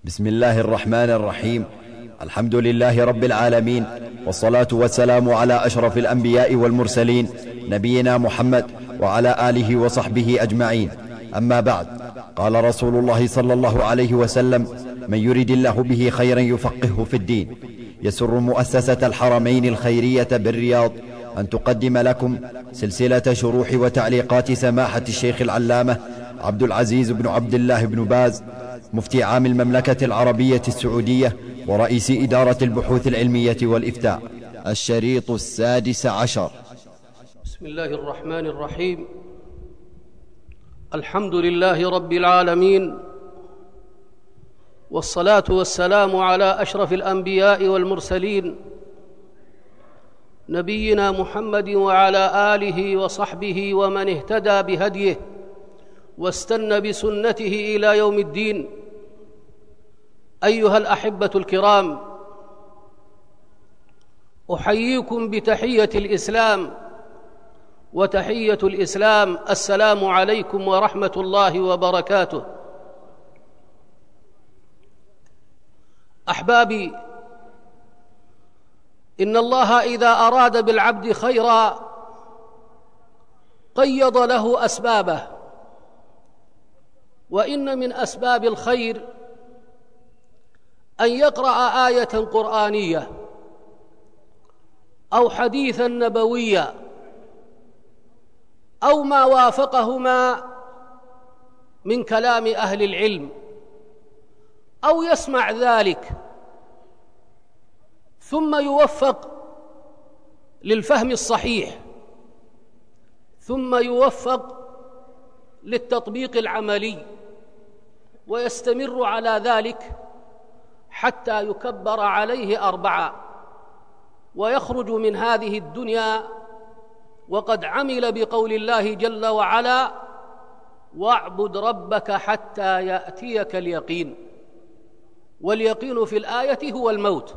بسم الله الرحمن الرحيم. الحمد لله رب العالمين، والصلاة والسلام على أشرف الأنبياء والمرسلين نبينا محمد وعلى آله وصحبه أجمعين. أما بعد، قال رسول الله صلى الله عليه وسلم: من يرد الله به خيرا يفقهه في الدين. يسر مؤسسة الحرمين الخيرية بالرياض أن تقدم لكم سلسلة شروح وتعليقات سماحة الشيخ العلامة عبد العزيز بن عبد الله بن باز، مفتي عام المملكة العربية السعودية ورئيس إدارة البحوث العلمية والإفتاء، الشريط 16. بسم الله الرحمن الرحيم. الحمد لله رب العالمين، والصلاة والسلام على أشرف الأنبياء والمرسلين نبينا محمد وعلى آله وصحبه ومن اهتدى بهديه واستنى بسنته إلى يوم الدين. أيها الأحبة الكرام، أحييكم بتحية الإسلام، وتحية الإسلام السلام عليكم ورحمة الله وبركاته. أحبابي، إن الله إذا أراد بالعبد خيرا قيض له أسبابه، وإن من أسباب الخير أن يقرأ آية قرآنية أو حديثا نبويا أو ما وافقهما من كلام أهل العلم، أو يسمع ذلك ثم يوفق للفهم الصحيح، ثم يوفق للتطبيق العملي، ويستمر على ذلك حتى يكبر عليه 4 ويخرج من هذه الدنيا وقد عمل بقول الله جل وعلا: واعبد ربك حتى يأتيك اليقين. واليقين في الآية هو الموت.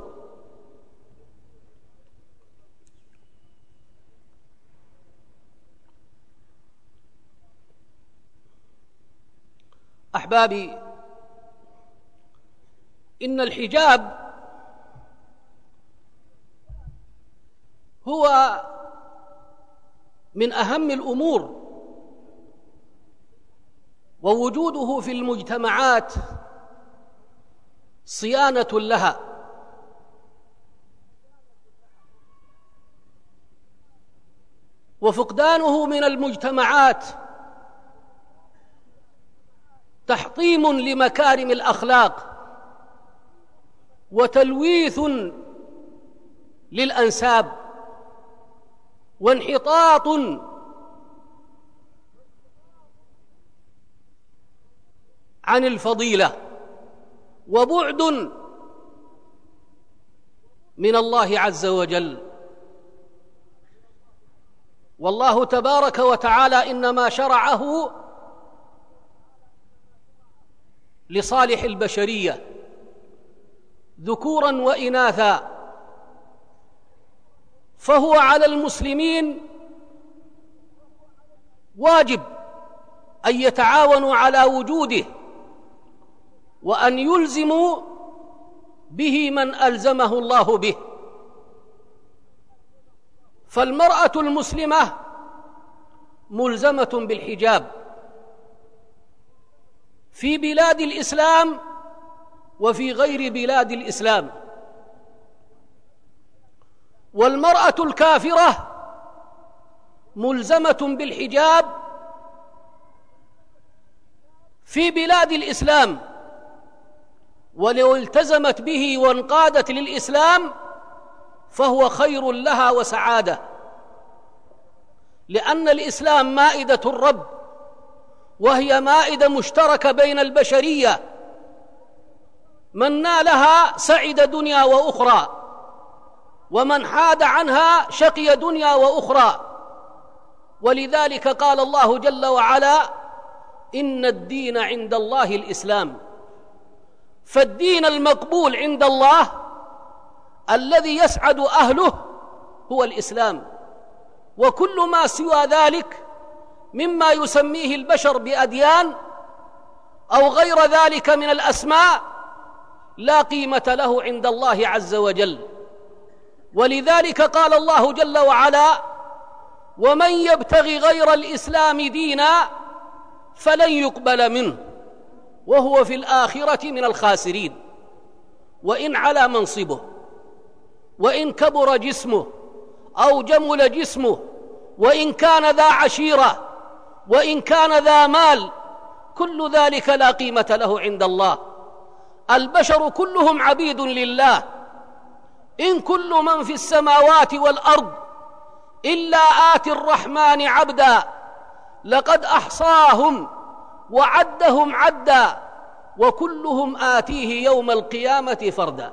أحبابي، إن الحجاب هو من أهم الأمور، ووجوده في المجتمعات صيانة لها، وفقدانه من المجتمعات تحطيم لمكارم الأخلاق وتلويث للأنساب وانحطاط عن الفضيلة وبعد من الله عز وجل. والله تبارك وتعالى إنما شرعه لصالح البشرية ذكورا وإناثا، فهو على المسلمين واجب أن يتعاونوا على وجوده، وأن يلزموا به من ألزمه الله به. فالمرأة المسلمة ملزمة بالحجاب في بلاد الإسلام وفي غير بلاد الإسلام، والمرأة الكافرة ملزمة بالحجاب في بلاد الإسلام، ولو التزمت به وانقادت للإسلام فهو خير لها وسعادة، لأن الإسلام مائدة الرب، وهي مائدة مشتركة بين البشرية، من نالها سعد دنيا وأخرى، ومن حاد عنها شقي دنيا وأخرى. ولذلك قال الله جل وعلا: إن الدين عند الله الإسلام. فالدين المقبول عند الله الذي يسعد أهله هو الإسلام، وكل ما سوى ذلك مما يسميه البشر بأديان أو غير ذلك من الأسماء لا قيمة له عند الله عز وجل. ولذلك قال الله جل وعلا: ومن يبتغي غير الإسلام دينا فلن يقبل منه وهو في الآخرة من الخاسرين. وإن علا منصبه، وإن كبر جسمه أو جمل جسمه، وإن كان ذا عشيرة، وإن كان ذا مال، كل ذلك لا قيمة له عند الله. البشر كلهم عبيد لله، إن كل من في السماوات والأرض إلا آتي الرحمن عبدا، لقد أحصاهم وعدهم عدا، وكلهم آتيه يوم القيامة فردا.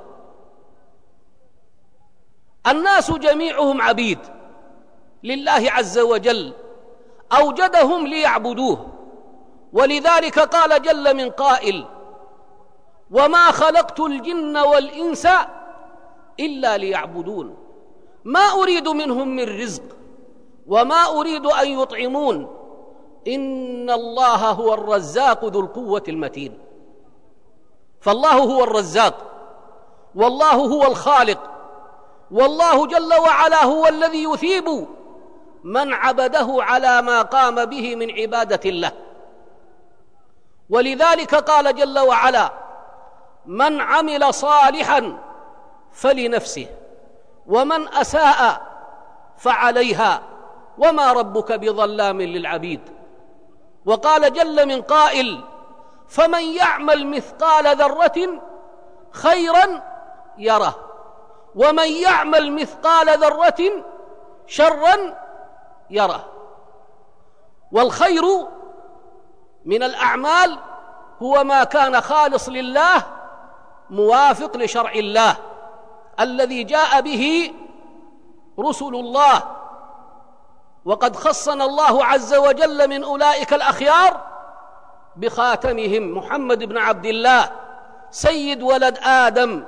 الناس جميعهم عبيد لله عز وجل، أوجدهم ليعبدوه. ولذلك قال جل من قائل: وما خلقت الجن والإنس إلا ليعبدون ما أريد منهم من رزق وما أريد أن يطعمون إن الله هو الرزاق ذو القوة المتين. فالله هو الرزاق، والله هو الخالق، والله جل وعلا هو الذي يثيب من عبده على ما قام به من عبادة الله. ولذلك قال جل وعلا: من عمل صالحا فلنفسه ومن أساء فعليها وما ربك بظلام للعبيد. وقال جل من قائل: فمن يعمل مثقال ذرة خيرا يره ومن يعمل مثقال ذرة شرا يره. والخير من الأعمال هو ما كان خالص لله موافق لشرع الله الذي جاء به رسل الله. وقد خصنا الله عز وجل من أولئك الأخيار بخاتمهم محمد بن عبد الله سيد ولد آدم،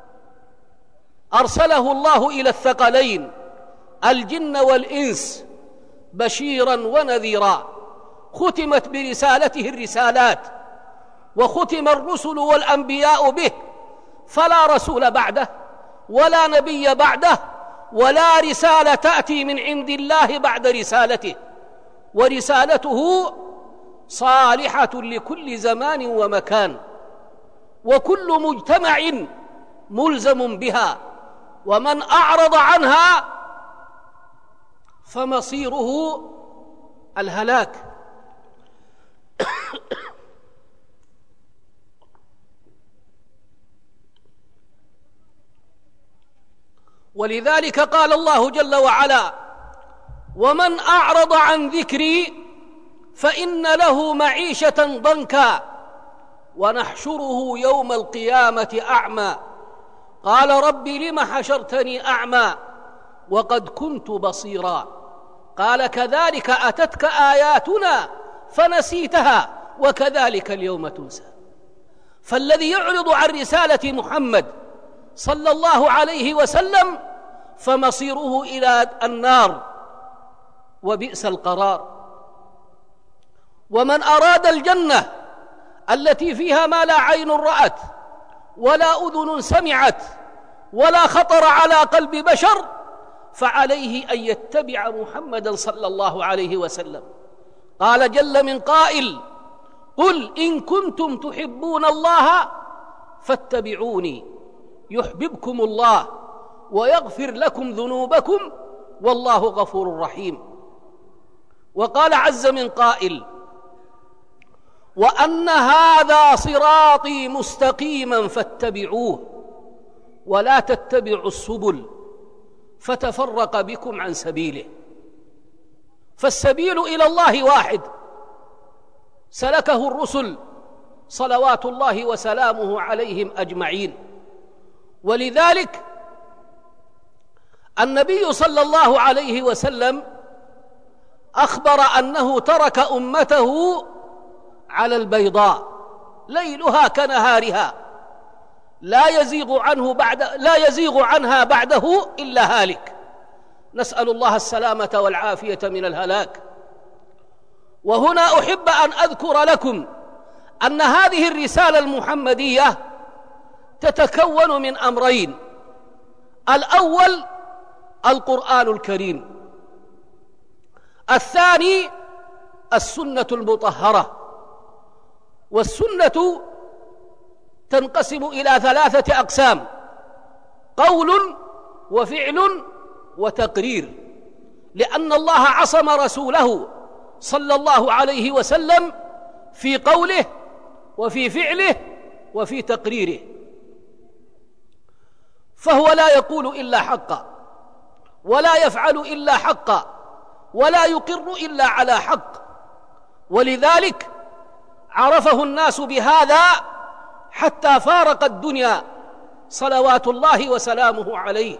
أرسله الله إلى الثقلين الجن والإنس بشيرا ونذيرا، ختمت برسالته الرسالات، وختم الرسل والأنبياء به، فلا رسول بعده ولا نبي بعده ولا رسالة تأتي من عند الله بعد رسالته، ورسالته صالحة لكل زمان ومكان، وكل مجتمع ملزم بها، ومن أعرض عنها فمصيره الهلاك. ولذلك قال الله جل وعلا: ومن أعرض عن ذكري فإن له معيشة ضنكا ونحشره يوم القيامة أعمى قال رب لم حشرتني أعمى وقد كنت بصيرا قال كذلك أتتك آياتنا فنسيتها وكذلك اليوم تنسى. فالذي يعرض عن رسالة محمد صلى الله عليه وسلم فمصيره إلى النار وبئس القرار. ومن أراد الجنة التي فيها ما لا عين رأت ولا أذن سمعت ولا خطر على قلب بشر فعليه أن يتبع محمدا صلى الله عليه وسلم. قال جل من قائل: قل إن كنتم تحبون الله فاتبعوني يحببكم الله ويغفر لكم ذنوبكم والله غفور رحيم. وقال عز من قائل: وأن هذا صراطي مستقيما فاتبعوه ولا تتبعوا السبل فتفرق بكم عن سبيله. فالسبيل إلى الله واحد سلكه الرسل صلوات الله وسلامه عليهم أجمعين. ولذلك النبي صلى الله عليه وسلم أخبر أنه ترك أمته على البيضاء ليلها كنهارها لا يزيغ عنها بعده إلا هالك. نسأل الله السلامة والعافية من الهلاك. وهنا أحب أن أذكر لكم أن هذه الرسالة المحمدية تتكون من أمرين: الأول القرآن الكريم، الثاني السنة المطهرة. والسنة تنقسم إلى 3 أقسام: قول وفعل وتقرير، لأن الله عصم رسوله صلى الله عليه وسلم في قوله وفي فعله وفي تقريره، فهو لا يقول إلا حقا، ولا يفعل إلا حقا، ولا يقر إلا على حق. ولذلك عرفه الناس بهذا حتى فارق الدنيا صلوات الله وسلامه عليه.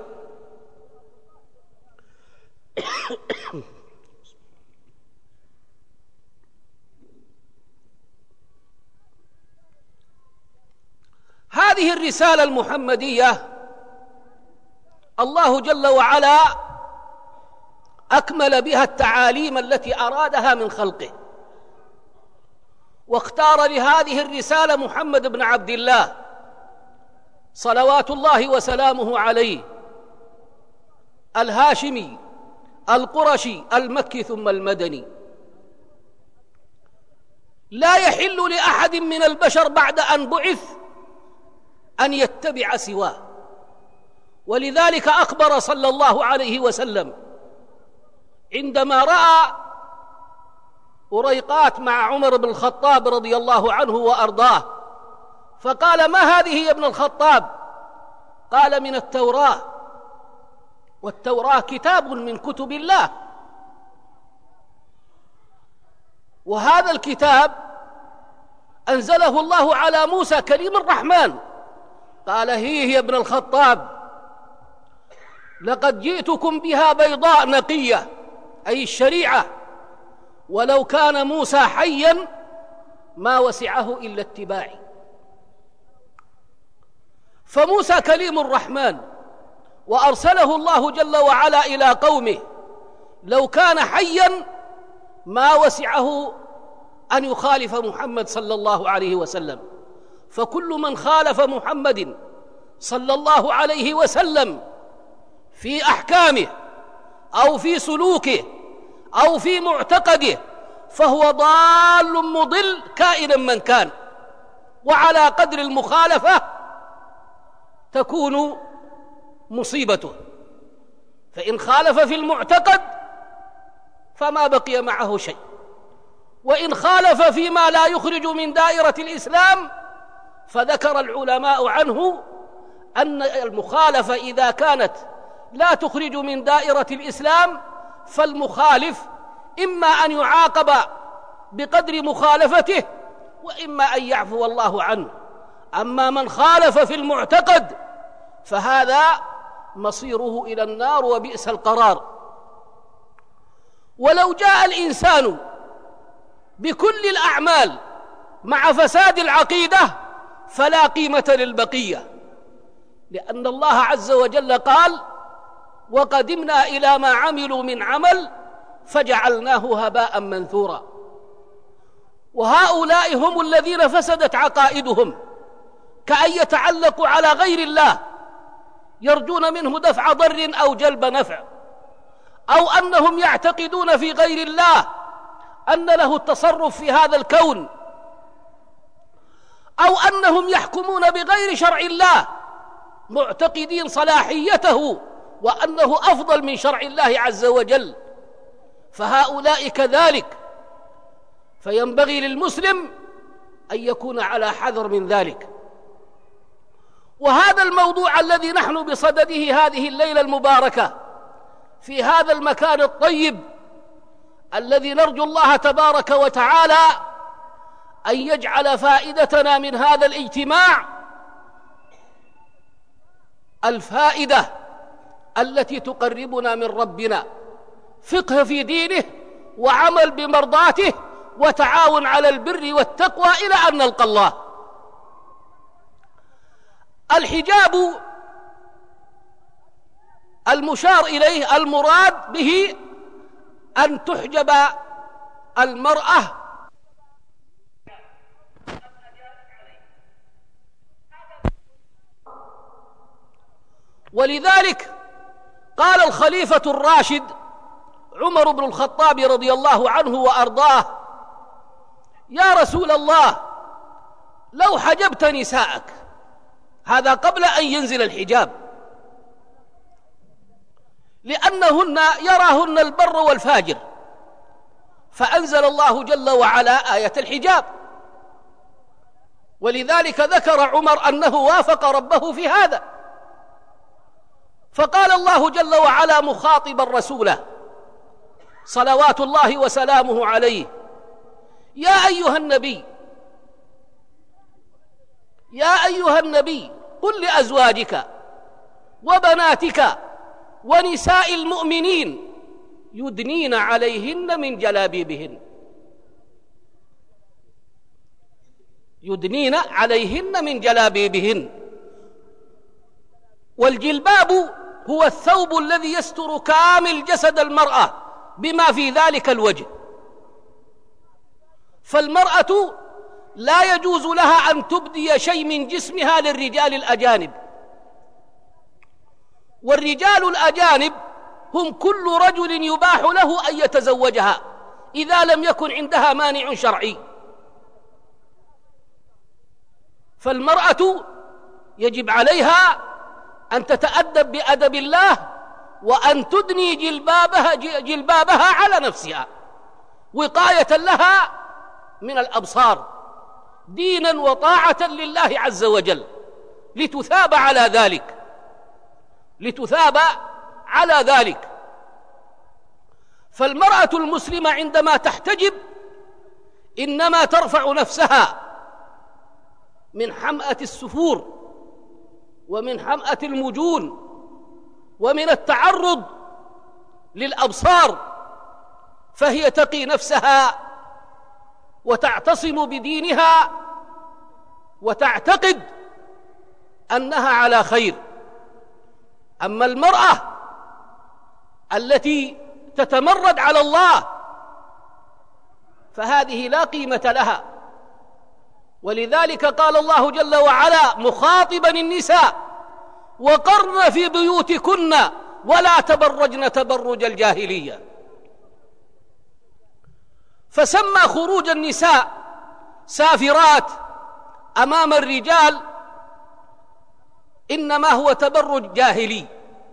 هذه الرسالة المحمدية الله جل وعلا أكمل بها التعاليم التي أرادها من خلقه، واختار لهذه الرسالة محمد بن عبد الله صلوات الله وسلامه عليه، الهاشمي القرشي المكي ثم المدني. لا يحل لأحد من البشر بعد أن بعث أن يتبع سواه، ولذلك أخبر صلى الله عليه وسلم عندما رأى أريقات مع عمر بن الخطاب رضي الله عنه وأرضاه، فقال: ما هذه يا ابن الخطاب؟ قال: من التوراة، والتوراة كتاب من كتب الله، وهذا الكتاب أنزله الله على موسى كليم الرحمن. قال: هي يا ابن الخطاب، لقد جئتكم بها بيضاء نقية، أي الشريعة، ولو كان موسى حيا ما وسعه إلا اتباعي. فموسى كليم الرحمن وأرسله الله جل وعلا إلى قومه، لو كان حيا ما وسعه أن يخالف محمد صلى الله عليه وسلم. فكل من خالف محمد صلى الله عليه وسلم في أحكامه أو في سلوكه أو في معتقده فهو ضال مضل كائنا من كان، وعلى قدر المخالفة تكون مصيبته. فإن خالف في المعتقد فما بقي معه شيء، وإن خالف فيما لا يخرج من دائرة الإسلام فذكر العلماء عنه أن المخالفة إذا كانت لا تخرج من دائرة الإسلام فالمخالف إما أن يعاقب بقدر مخالفته وإما أن يعفو الله عنه. أما من خالف في المعتقد فهذا مصيره إلى النار وبئس القرار. ولو جاء الإنسان بكل الأعمال مع فساد العقيدة فلا قيمة للبقية، لأن الله عز وجل قال: وقدمنا إلى ما عملوا من عمل فجعلناه هباء منثورا. وهؤلاء هم الذين فسدت عقائدهم، كأن يتعلقوا على غير الله يرجون منه دفع ضر أو جلب نفع، أو أنهم يعتقدون في غير الله أن له التصرف في هذا الكون، أو أنهم يحكمون بغير شرع الله معتقدين صلاحيته وأنه أفضل من شرع الله عز وجل. فهؤلاء كذلك، فينبغي للمسلم أن يكون على حذر من ذلك. وهذا الموضوع الذي نحن بصدده هذه الليلة المباركة في هذا المكان الطيب الذي نرجو الله تبارك وتعالى أن يجعل فائدتنا من هذا الاجتماع الفائدة التي تقربنا من ربنا، فقه في دينه وعمل بمرضاته وتعاون على البر والتقوى إلى أن نلقى الله. الحجاب المشار إليه المراد به أن تحجب المرأة ولذلك قال الخليفة الراشد عمر بن الخطاب رضي الله عنه وأرضاه: يا رسول الله، لو حجبت نساءك، هذا قبل أن ينزل الحجاب، لأنهن يراهن البر والفاجر، فأنزل الله جل وعلا آية الحجاب. ولذلك ذكر عمر أنه وافق ربه في هذا، فقال الله جل وعلا مخاطبا رسوله صلوات الله وسلامه عليه: يا أيها النبي قل لأزواجك وبناتك ونساء المؤمنين يدنين عليهن من جلابيبهن، يدنين عليهن من جلابيبهن. والجلباب هو الثوب الذي يستر كامل جسد المرأة بما في ذلك الوجه، فالمرأة لا يجوز لها أن تبدي شيء من جسمها للرجال الأجانب. والرجال الأجانب هم كل رجل يباح له أن يتزوجها إذا لم يكن عندها مانع شرعي. فالمرأة يجب عليها أن تتأدب بأدب الله، وأن تدني جلبابها على نفسها وقاية لها من الأبصار، دينا وطاعة لله عز وجل، لتثاب على ذلك. فالمرأة المسلمة عندما تحتجب إنما ترفع نفسها من حمأة السفور ومن حمأة المجون ومن التعرض للأبصار، فهي تقي نفسها وتعتصم بدينها وتعتقد أنها على خير. أما المرأة التي تتمرد على الله فهذه لا قيمة لها. ولذلك قال الله جل وعلا مخاطبا النساء: وقرن في بيوتكن ولا تبرجن تبرج الجاهلية. فسمى خروج النساء سافرات أمام الرجال إنما هو تبرج جاهلي.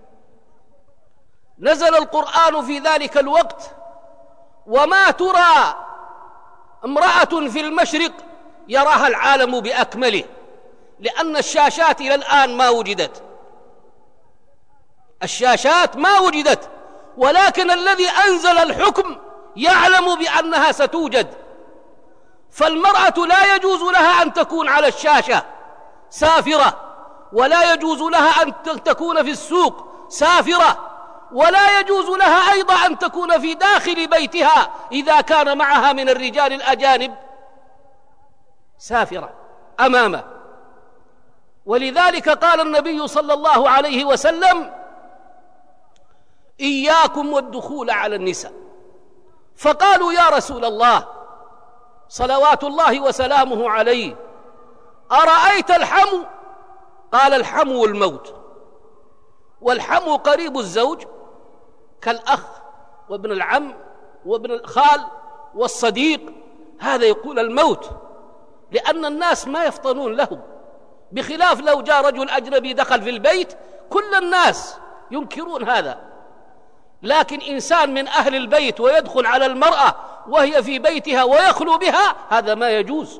نزل القرآن في ذلك الوقت: وما ترى امرأة في المشرق يراها العالم بأكمله، لأن الشاشات إلى الآن ما وجدت، الشاشات ما وجدت، ولكن الذي أنزل الحكم يعلم بأنها ستوجد. فالمرأة لا يجوز لها أن تكون على الشاشة سافرة، ولا يجوز لها أن تكون في السوق سافرة، ولا يجوز لها أيضا أن تكون في داخل بيتها إذا كان معها من الرجال الأجانب سافرة أمامه. ولذلك قال النبي صلى الله عليه وسلم: إياكم والدخول على النساء. فقالوا: يا رسول الله صلوات الله وسلامه عليه، أرأيت الحمو؟ قال: الحمو الموت. والحمو قريب الزوج كالأخ وابن العم وابن الخال والصديق، هذا يقول الموت، لأن الناس ما يفطنون له، بخلاف لو جاء رجل أجنبي دخل في البيت كل الناس ينكرون هذا. لكن إنسان من أهل البيت ويدخل على المرأة وهي في بيتها ويخلو بها، هذا ما يجوز.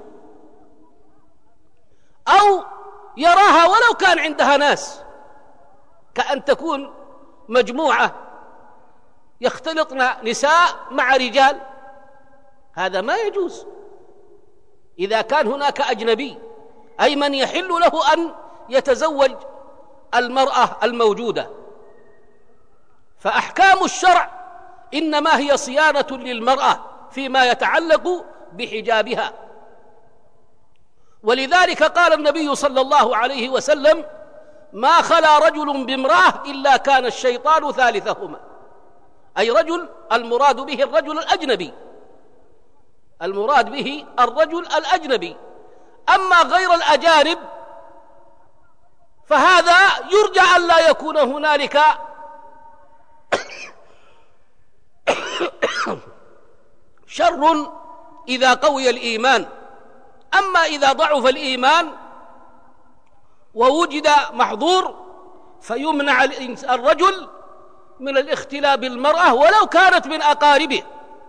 أو يراها ولو كان عندها ناس، كأن تكون مجموعة يختلطن نساء مع رجال، هذا ما يجوز إذا كان هناك أجنبي، أي من يحل له أن يتزوج المرأة الموجودة. فأحكام الشرع إنما هي صيانة للمرأة فيما يتعلق بحجابها. ولذلك قال النبي صلى الله عليه وسلم: ما خلا رجل بامرأة إلا كان الشيطان ثالثهما. أي رجل المراد به الرجل الأجنبي، المراد به الرجل الأجنبي. أما غير الأجانب فهذا يرجى أن لا يكون هنالك شر إذا قوي الإيمان. أما إذا ضعف الإيمان ووجد محظور فيمنع الرجل من الاختلاء بالمرأة ولو كانت من أقاربه.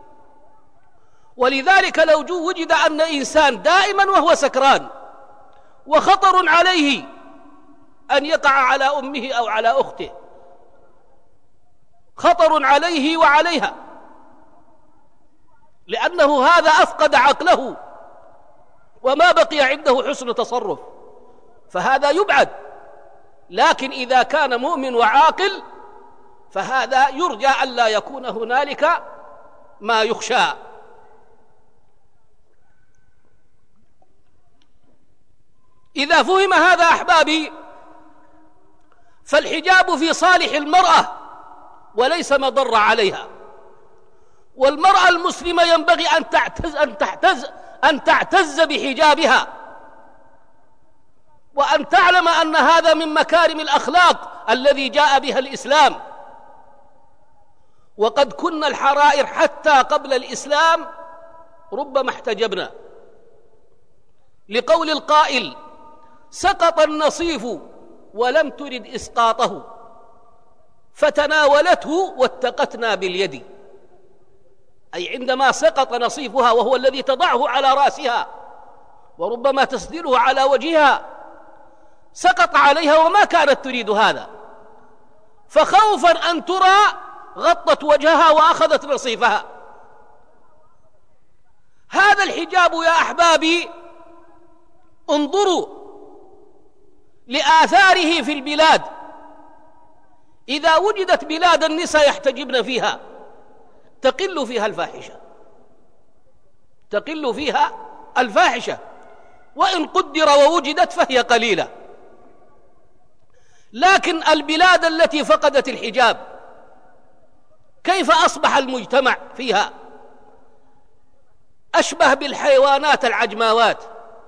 ولذلك لو وجد أن إنسان دائما وهو سكران وخطر عليه أن يقع على أمه أو على أخته، خطر عليه وعليها، لأنه هذا أفقد عقله وما بقي عنده حسن تصرف، فهذا يبعد. لكن إذا كان مؤمن وعاقل فهذا يرجى أن لا يكون هنالك ما يخشى. إذا فهم هذا أحبابي فالحجاب في صالح المرأة وليس مضر عليها. والمرأة المسلمة ينبغي أن تعتز بحجابها، وأن تعلم أن هذا من مكارم الأخلاق الذي جاء بها الإسلام. وقد كنا الحرائر حتى قبل الإسلام ربما احتجبنا، لقول القائل: سقط النصيف ولم ترد إسقاطه فتناولته واتقتنا باليد. أي عندما سقط نصيفها وهو الذي تضعه على رأسها وربما تسدله على وجهها، سقط عليها وما كانت تريد هذا، فخوفا أن ترى غطت وجهها وأخذت نصيفها. هذا الحجاب يا أحبابي انظروا لآثاره في البلاد. إذا وجدت بلاد النساء يحتجبن فيها تقل فيها الفاحشة، تقل فيها الفاحشة، وإن قدر ووجدت فهي قليلة. لكن البلاد التي فقدت الحجاب كيف أصبح المجتمع فيها؟ أشبه بالحيوانات العجماوات.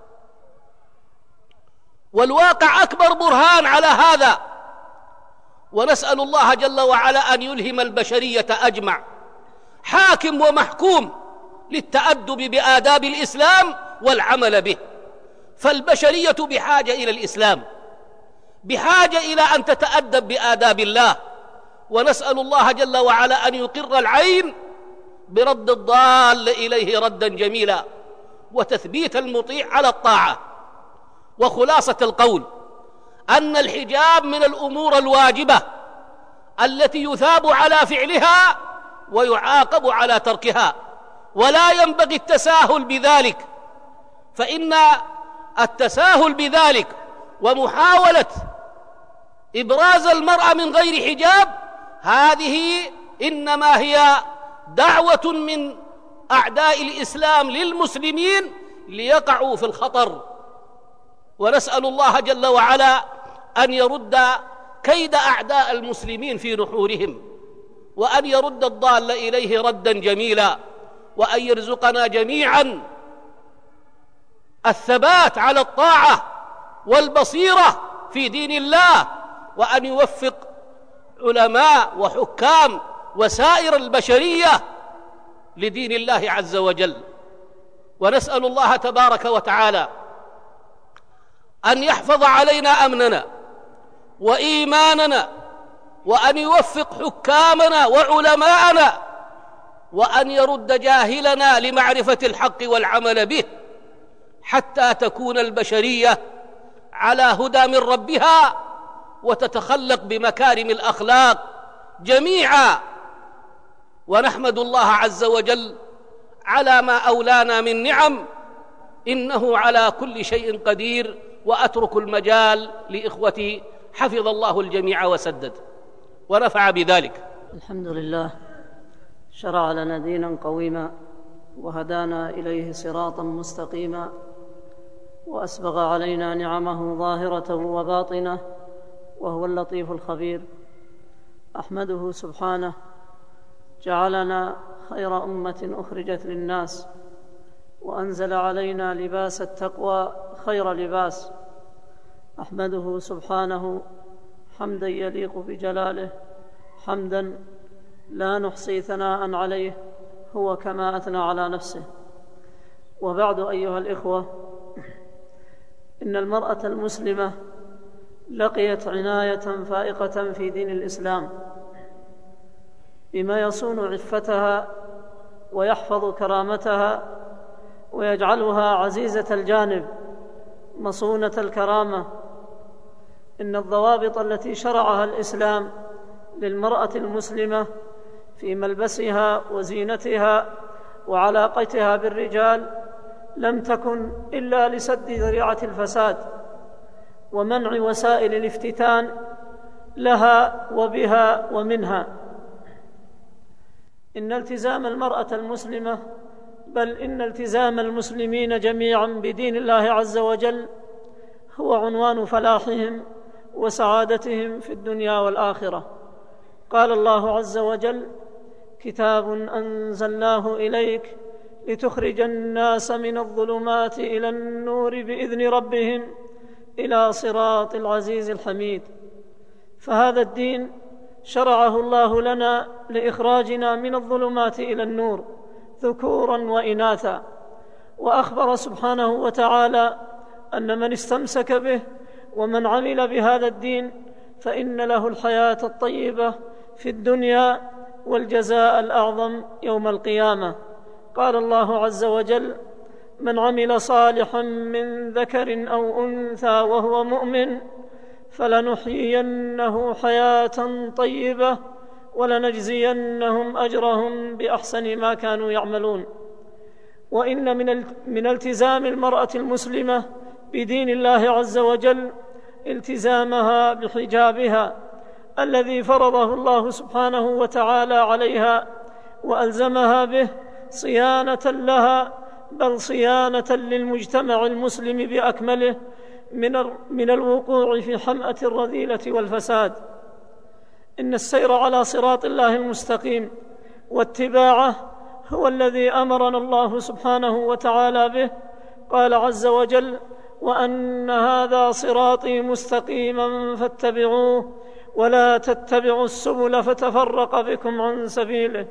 والواقع أكبر برهان على هذا، ونسأل الله جل وعلا أن يلهم البشرية أجمع حاكم ومحكوم للتأدب بآداب الإسلام والعمل به. فالبشرية بحاجة إلى الإسلام، بحاجة إلى أن تتأدب بآداب الله. ونسأل الله جل وعلا أن يقر العين برد الضال إليه ردا جميلا، وتثبيت المطيع على الطاعة. وخلاصة القول أن الحجاب من الأمور الواجبة التي يثاب على فعلها ويعاقب على تركها، ولا ينبغي التساهل بذلك، فإن التساهل بذلك ومحاولة إبراز المرأة من غير حجاب هذه إنما هي دعوة من أعداء الإسلام للمسلمين ليقعوا في الخطر. ونسأل الله جل وعلا أن يرد كيد أعداء المسلمين في نحورهم، وأن يرد الضال إليه ردا جميلا، وأن يرزقنا جميعا الثبات على الطاعة والبصيرة في دين الله، وأن يوفق علماء وحكام وسائر البشرية لدين الله عز وجل. ونسأل الله تبارك وتعالى أن يحفظ علينا أمننا وإيماننا، وأن يوفق حكامنا وعلماءنا، وأن يرد جاهلنا لمعرفة الحق والعمل به، حتى تكون البشرية على هدى من ربها وتتخلق بمكارم الأخلاق جميعا. ونحمد الله عز وجل على ما أولانا من نعم، إنه على كل شيء قدير. وأترك المجال لإخوتي حفظ الله الجميع وسدد ونفع بذلك. الحمد لله، شرع لنا دينا قويما وهدانا إليه صراطا مستقيما، وأسبغ علينا نعمه ظاهرة وباطنة، وهو اللطيف الخبير. أحمده سبحانه جعلنا خير أمة أخرجت للناس، وأنزل علينا لباس التقوى خير لباس. أحمده سبحانه حمدا يليق بجلاله، حمدا لا نحصي ثناء عليه هو كما أثنى على نفسه. وبعد أيها الإخوة، إن المرأة المسلمة لقيت عناية فائقة في دين الإسلام بما يصون عفتها ويحفظ كرامتها ويجعلها عزيزة الجانب مصونة الكرامة. إن الضوابط التي شرعها الإسلام للمرأة المسلمة في ملبسها وزينتها وعلاقتها بالرجال لم تكن إلا لسد ذريعة الفساد ومنع وسائل الافتتان لها وبها ومنها. إن التزام المرأة المسلمة، بل إن التزام المسلمين جميعا بدين الله عز وجل هو عنوان فلاحهم وسعادتهم في الدنيا والآخرة. قال الله عز وجل: كتاب أنزلناه إليك لتخرج الناس من الظلمات إلى النور بإذن ربهم إلى صراط العزيز الحميد. فهذا الدين شرعه الله لنا لإخراجنا من الظلمات إلى النور ذكورا وإناثا. وأخبر سبحانه وتعالى أن من استمسك به ومن عمل بهذا الدين فإن له الحياة الطيبة في الدنيا والجزاء الأعظم يوم القيامة. قال الله عز وجل: من عمل صالحا من ذكر أو أنثى وهو مؤمن فلنحيينه حياة طيبة ولنجزينهم أجرهم بأحسن ما كانوا يعملون. وإن من التزام المرأة المسلمة بدين الله عز وجل التزامها بحجابها الذي فرضه الله سبحانه وتعالى عليها وألزمها به صيانة لها، بل صيانة للمجتمع المسلم بأكمله من الوقوع في حمأة الرذيلة والفساد. إن السير على صراط الله المستقيم واتباعه هو الذي أمرنا الله سبحانه وتعالى به. قال عز وجل: وأن هذا صراطي مستقيما فاتبعوه ولا تتبعوا السبل فتفرق بكم عن سبيله.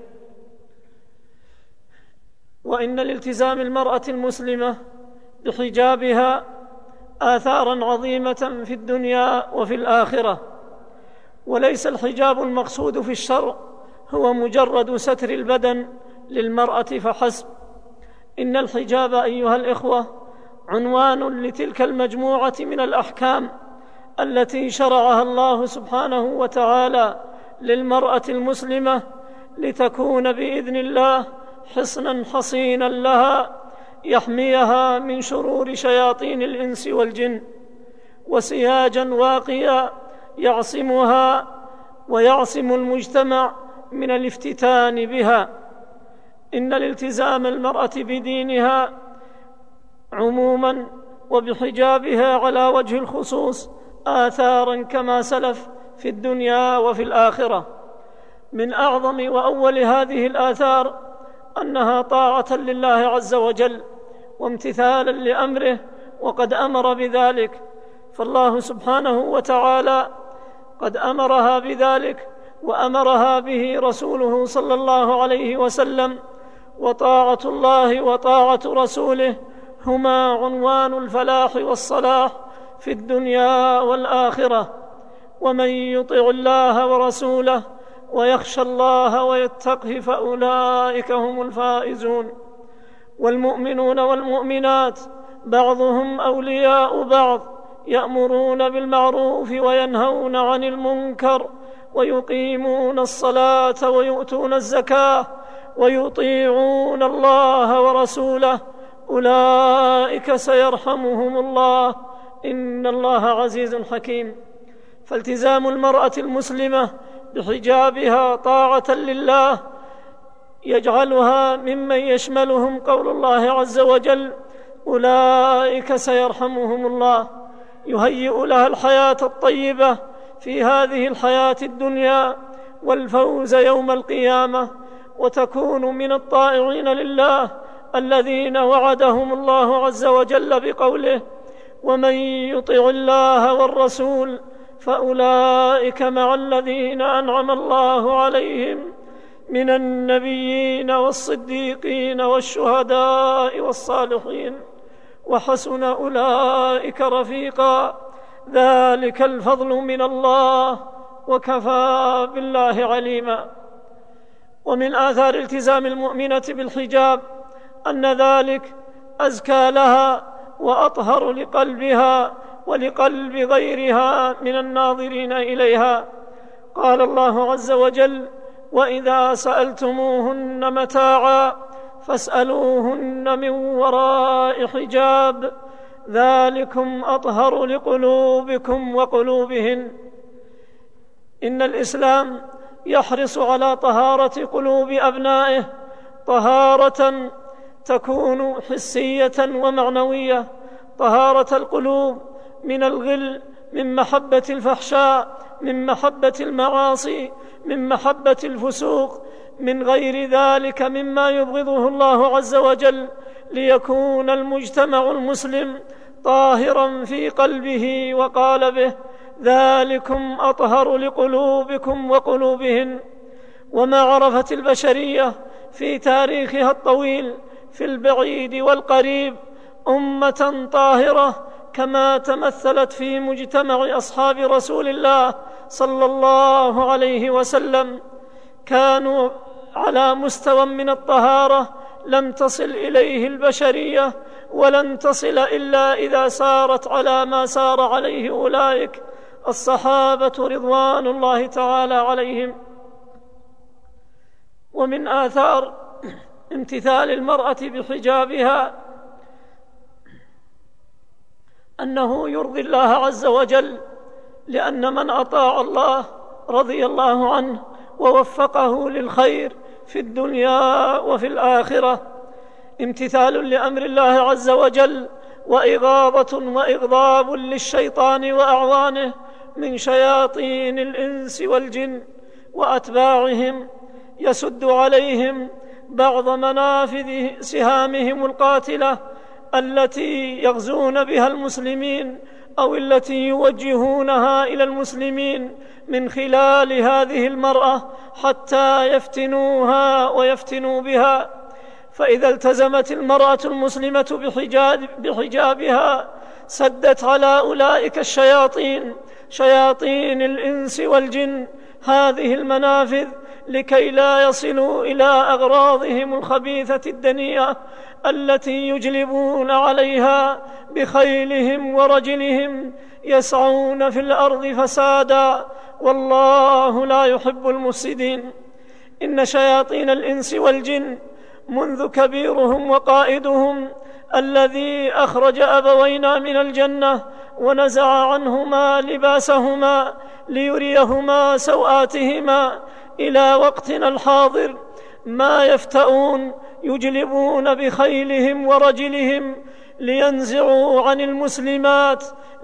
وإن لالتزام المرأة المسلمة بحجابها آثاراً عظيمة في الدنيا وفي الآخرة. وليس الحجاب المقصود في الشرع هو مجرد ستر البدن للمرأة فحسب. إن الحجاب أيها الإخوة عنوان لتلك المجموعة من الأحكام التي شرعها الله سبحانه وتعالى للمرأة المسلمة لتكون بإذن الله حصناً حصيناً لها يحميها من شرور شياطين الإنس والجن، وسياجاً واقيا يعصمها ويعصم المجتمع من الافتتان بها. إن الالتزام المرأة بدينها عموماً وبحجابها على وجه الخصوص آثاراً كما سلف في الدنيا وفي الآخرة. من أعظم وأول هذه الآثار أنها طاعة لله عز وجل وامتثالا لأمره، وقد أمر بذلك، فالله سبحانه وتعالى قد أمرها بذلك وأمرها به رسوله صلى الله عليه وسلم. وطاعة الله وطاعة رسوله هما عنوان الفلاح والصلاح في الدنيا والآخرة. ومن يطع الله ورسوله ويخشى الله ويتقه فأولئك هم الفائزون. والمؤمنون والمؤمنات بعضهم أولياء بعض، يأمرون بالمعروف وينهون عن المنكر ويقيمون الصلاة ويؤتون الزكاة ويطيعون الله ورسوله، أولئك سيرحمهم الله إن الله عزيز حكيم. فالتزام المرأة المسلمة بحجابها طاعة لله يجعلها ممن يشملهم قول الله عز وجل: أولئك سيرحمهم الله. يهيئ لها الحياة الطيبة في هذه الحياة الدنيا والفوز يوم القيامة، وتكون من الطائعين لله الذين وعدهم الله عز وجل بقوله: ومن يطع الله والرسول فأولئك مع الذين أنعم الله عليهم من النبيين والصديقين والشهداء والصالحين وحسن أولئك رفيقا ذلك الفضل من الله وكفى بالله عليما. ومن آثار التزام المؤمنة بالحجاب أن ذلك أزكى لها وأطهر لقلبها ولقلب غيرها من الناظرين إليها. قال الله عز وجل: وإذا سألتموهن متاعا فاسألوهن من وراء حجاب ذلكم أطهر لقلوبكم وقلوبهن. إن الإسلام يحرص على طهارة قلوب أبنائه، طهارة تكون حسية ومعنوية، طهارة القلوب من الغل، من محبة الفحشاء، من محبة المعاصي، من محبة الفسوق، من غير ذلك مما يبغضه الله عز وجل، ليكون المجتمع المسلم طاهرا في قلبه وقالبه. ذلكم أطهر لقلوبكم وقلوبهن. وما عرفت البشرية في تاريخها الطويل في البعيد والقريب أمة طاهرة كما تمثلت في مجتمع أصحاب رسول الله صلى الله عليه وسلم. كانوا على مستوى من الطهارة لم تصل إليه البشرية، ولن تصل إلا إذا سارت على ما سار عليه أولئك الصحابة رضوان الله تعالى عليهم. ومن آثار امتثال المرأة بحجابها أنه يرضي الله عز وجل، لأن من أطاع الله رضي الله عنه ووفقه للخير في الدنيا وفي الآخرة. امتثال لأمر الله عز وجل وإغاظة وإغضاب للشيطان وأعوانه من شياطين الإنس والجن وأتباعهم، يسد عليهم بعض منافذ سهامهم القاتلة التي يغزون بها المسلمين أو التي يوجهونها إلى المسلمين من خلال هذه المرأة حتى يفتنوها ويفتنوا بها. فإذا التزمت المرأة المسلمة بحجابها سدت على أولئك الشياطين، شياطين الإنس والجن، هذه المنافذ لكي لا يصلوا إلى أغراضهم الخبيثة الدنيئة التي يجلبون عليها بخيلهم ورجلهم يسعون في الأرض فسادا، والله لا يحب المفسدين. إن شياطين الإنس والجن منذ كبيرهم وقائدهم الذي أخرج أبوينا من الجنة ونزع عنهما لباسهما ليريهما سوآتهما إلى وقتنا الحاضر ما يفتؤون، يجلبون بخيلهم ورجلهم لينزعوا عن المسلمات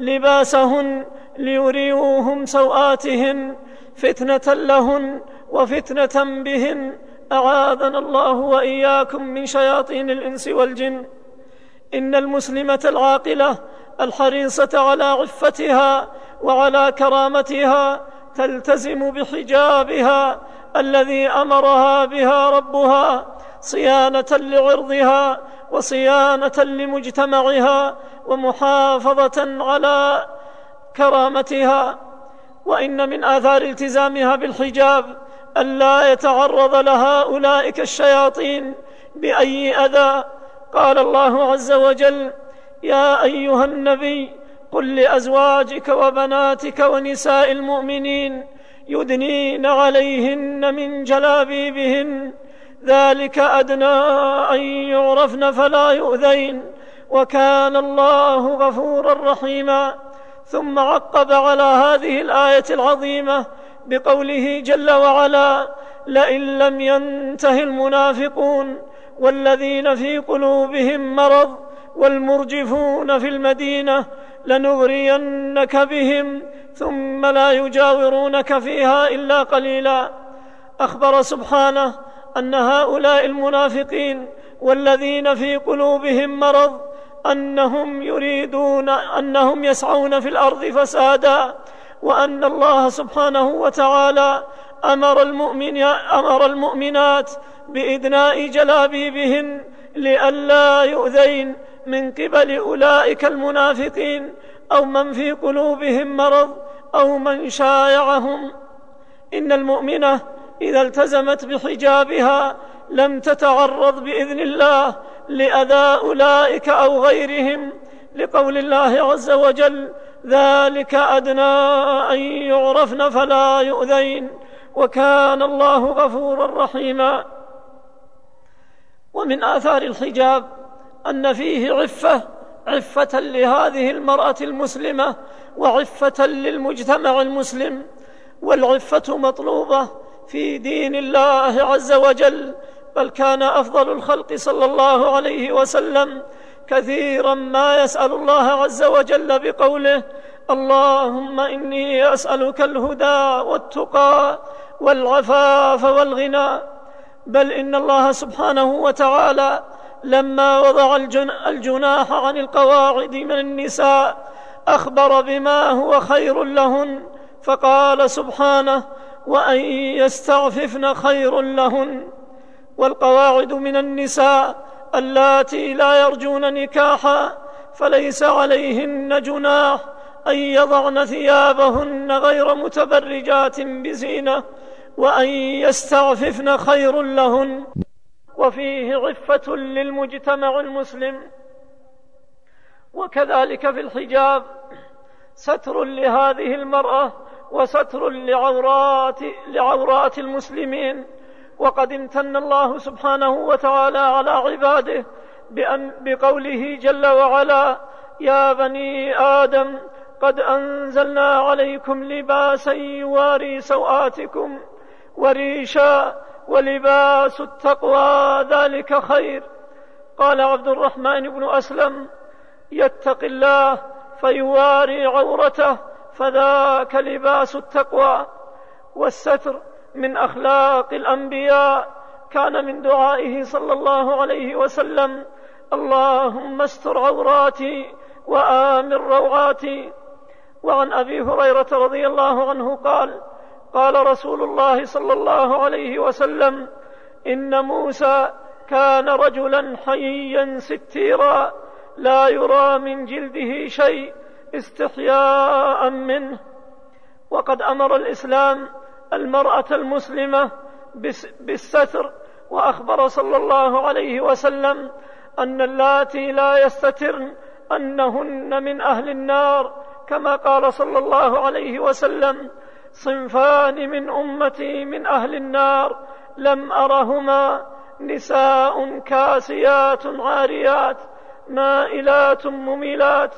لباسهن ليريوهم سوآتهن، فتنة لهن وفتنة بهن. أعاذنا الله وإياكم من شياطين الإنس والجن. إن المسلمة العاقلة الحريصة على عفتها وعلى كرامتها تلتزم بحجابها الذي أمرها بها ربها صيانة لعرضها وصيانة لمجتمعها ومحافظة على كرامتها. وإن من آثار التزامها بالحجاب ألا يتعرض لها أولئك الشياطين بأي أذى. قال الله عز وجل: يا أيها النبي قل لأزواجك وبناتك ونساء المؤمنين يدنين عليهن من جلابيبهن ذلك أدنى أن يعرفن فلا يؤذين وكان الله غفورا رحيما. ثم عقب على هذه الآية العظيمة بقوله جل وعلا: لئن لم ينته المنافقون والذين في قلوبهم مرض والمرجفون في المدينة لنغرينك بهم ثم لا يجاورونك فيها إلا قليلا. أخبر سبحانه أن هؤلاء المنافقين والذين في قلوبهم مرض أنهم يسعون في الأرض فسادا وأن الله سبحانه وتعالى أمر المؤمنات بإدناء جلابيبهن لئلا يؤذين من قبل أولئك المنافقين أو من في قلوبهم مرض أو من شايعهم. إن المؤمنة إذا التزمت بحجابها لم تتعرض بإذن الله لأذى أولئك أو غيرهم، لقول الله عز وجل: ذلك أدنى أن يعرفن فلا يؤذين وكان الله غفورا رحيما. ومن آثار الحجاب أن فيه عفة لهذه المرأة المسلمة وعفة للمجتمع المسلم، والعفة مطلوبة في دين الله عز وجل، بل كان أفضل الخلق صلى الله عليه وسلم كثيرا ما يسأل الله عز وجل بقوله: اللهم إني أسألك الهدى والتقى والعفاف والغنى. بل إن الله سبحانه وتعالى لما وضع الجناح عن القواعد من النساء أخبر بما هو خير لهن، فقال سبحانه: وأن يستعففن خير لهن. والقواعد من النساء اللاتي لا يرجون نكاحا فليس عليهن جناح أن يضعن ثيابهن غير متبرجات بزينة، وأن يستعففن خير لهن. وفيه عفة للمجتمع المسلم. وكذلك في الحجاب ستر لهذه المرأة وستر لعورات المسلمين. وقد امتن الله سبحانه وتعالى على عباده بقوله جل وعلا: يا بني آدم قد أنزلنا عليكم لباسا يواري سوآتكم وريشا ولباس التقوى ذلك خير. قال عبد الرحمن بن أسلم: يتق الله فيواري عورته فذاك لباس التقوى. والستر من أخلاق الأنبياء، كان من دعائه صلى الله عليه وسلم: اللهم استر عوراتي وآمن روعاتي. وعن أبي هريرة رضي الله عنه قال: قال رسول الله صلى الله عليه وسلم: إن موسى كان رجلا حييا ستيرا لا يرى من جلده شيء استحياء منه. وقد أمر الإسلام المرأة المسلمة بالستر، وأخبر صلى الله عليه وسلم أن اللاتي لا يستترن أنهن من أهل النار، كما قال صلى الله عليه وسلم: صنفان من أمتي من أهل النار لم أرهما: نساء كاسيات عاريات مائلات مميلات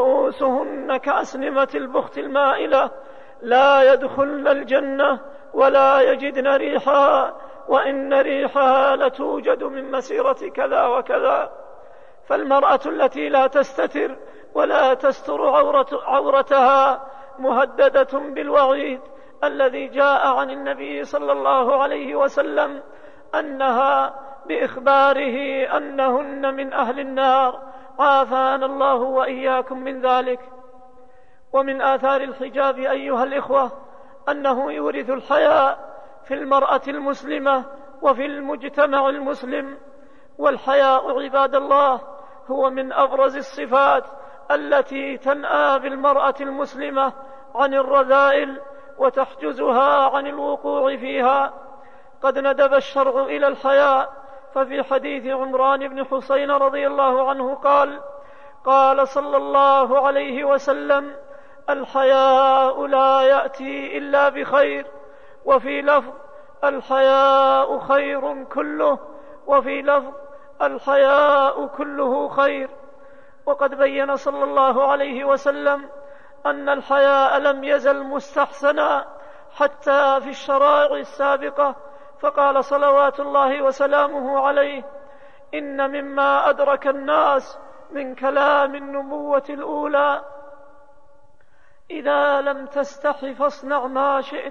رؤوسهن كأسنمة البخت المائلة لا يدخلن الجنة ولا يجدن ريحها، وإن ريحها لتوجد من مسيرة كذا وكذا. فالمرأة التي لا تستتر ولا تستر عورتها مهددة بالوعيد الذي جاء عن النبي صلى الله عليه وسلم أنها بإخباره أنهن من أهل النار، عافانا الله وإياكم من ذلك. ومن آثار الحجاب أيها الإخوة أنه يورث الحياء في المرأة المسلمة وفي المجتمع المسلم. والحياء عباد الله هو من أبرز الصفات التي تنأى بالمرأة المسلمة عن الرذائل وتحجزها عن الوقوع فيها. قد ندب الشرع إلى الحياء، ففي حديث عمران بن حسين رضي الله عنه قال: قال صلى الله عليه وسلم: الحياء لا يأتي إلا بخير. وفي لفظ: الحياء خير كله. وفي لفظ: الحياء كله خير. وقد بين صلى الله عليه وسلم أن الحياء لم يزل مستحسنا حتى في الشرائع السابقة، فقال صلوات الله وسلامه عليه: إن مما أدرك الناس من كلام النبوة الأولى: إذا لم تستح فاصنع ما شئت.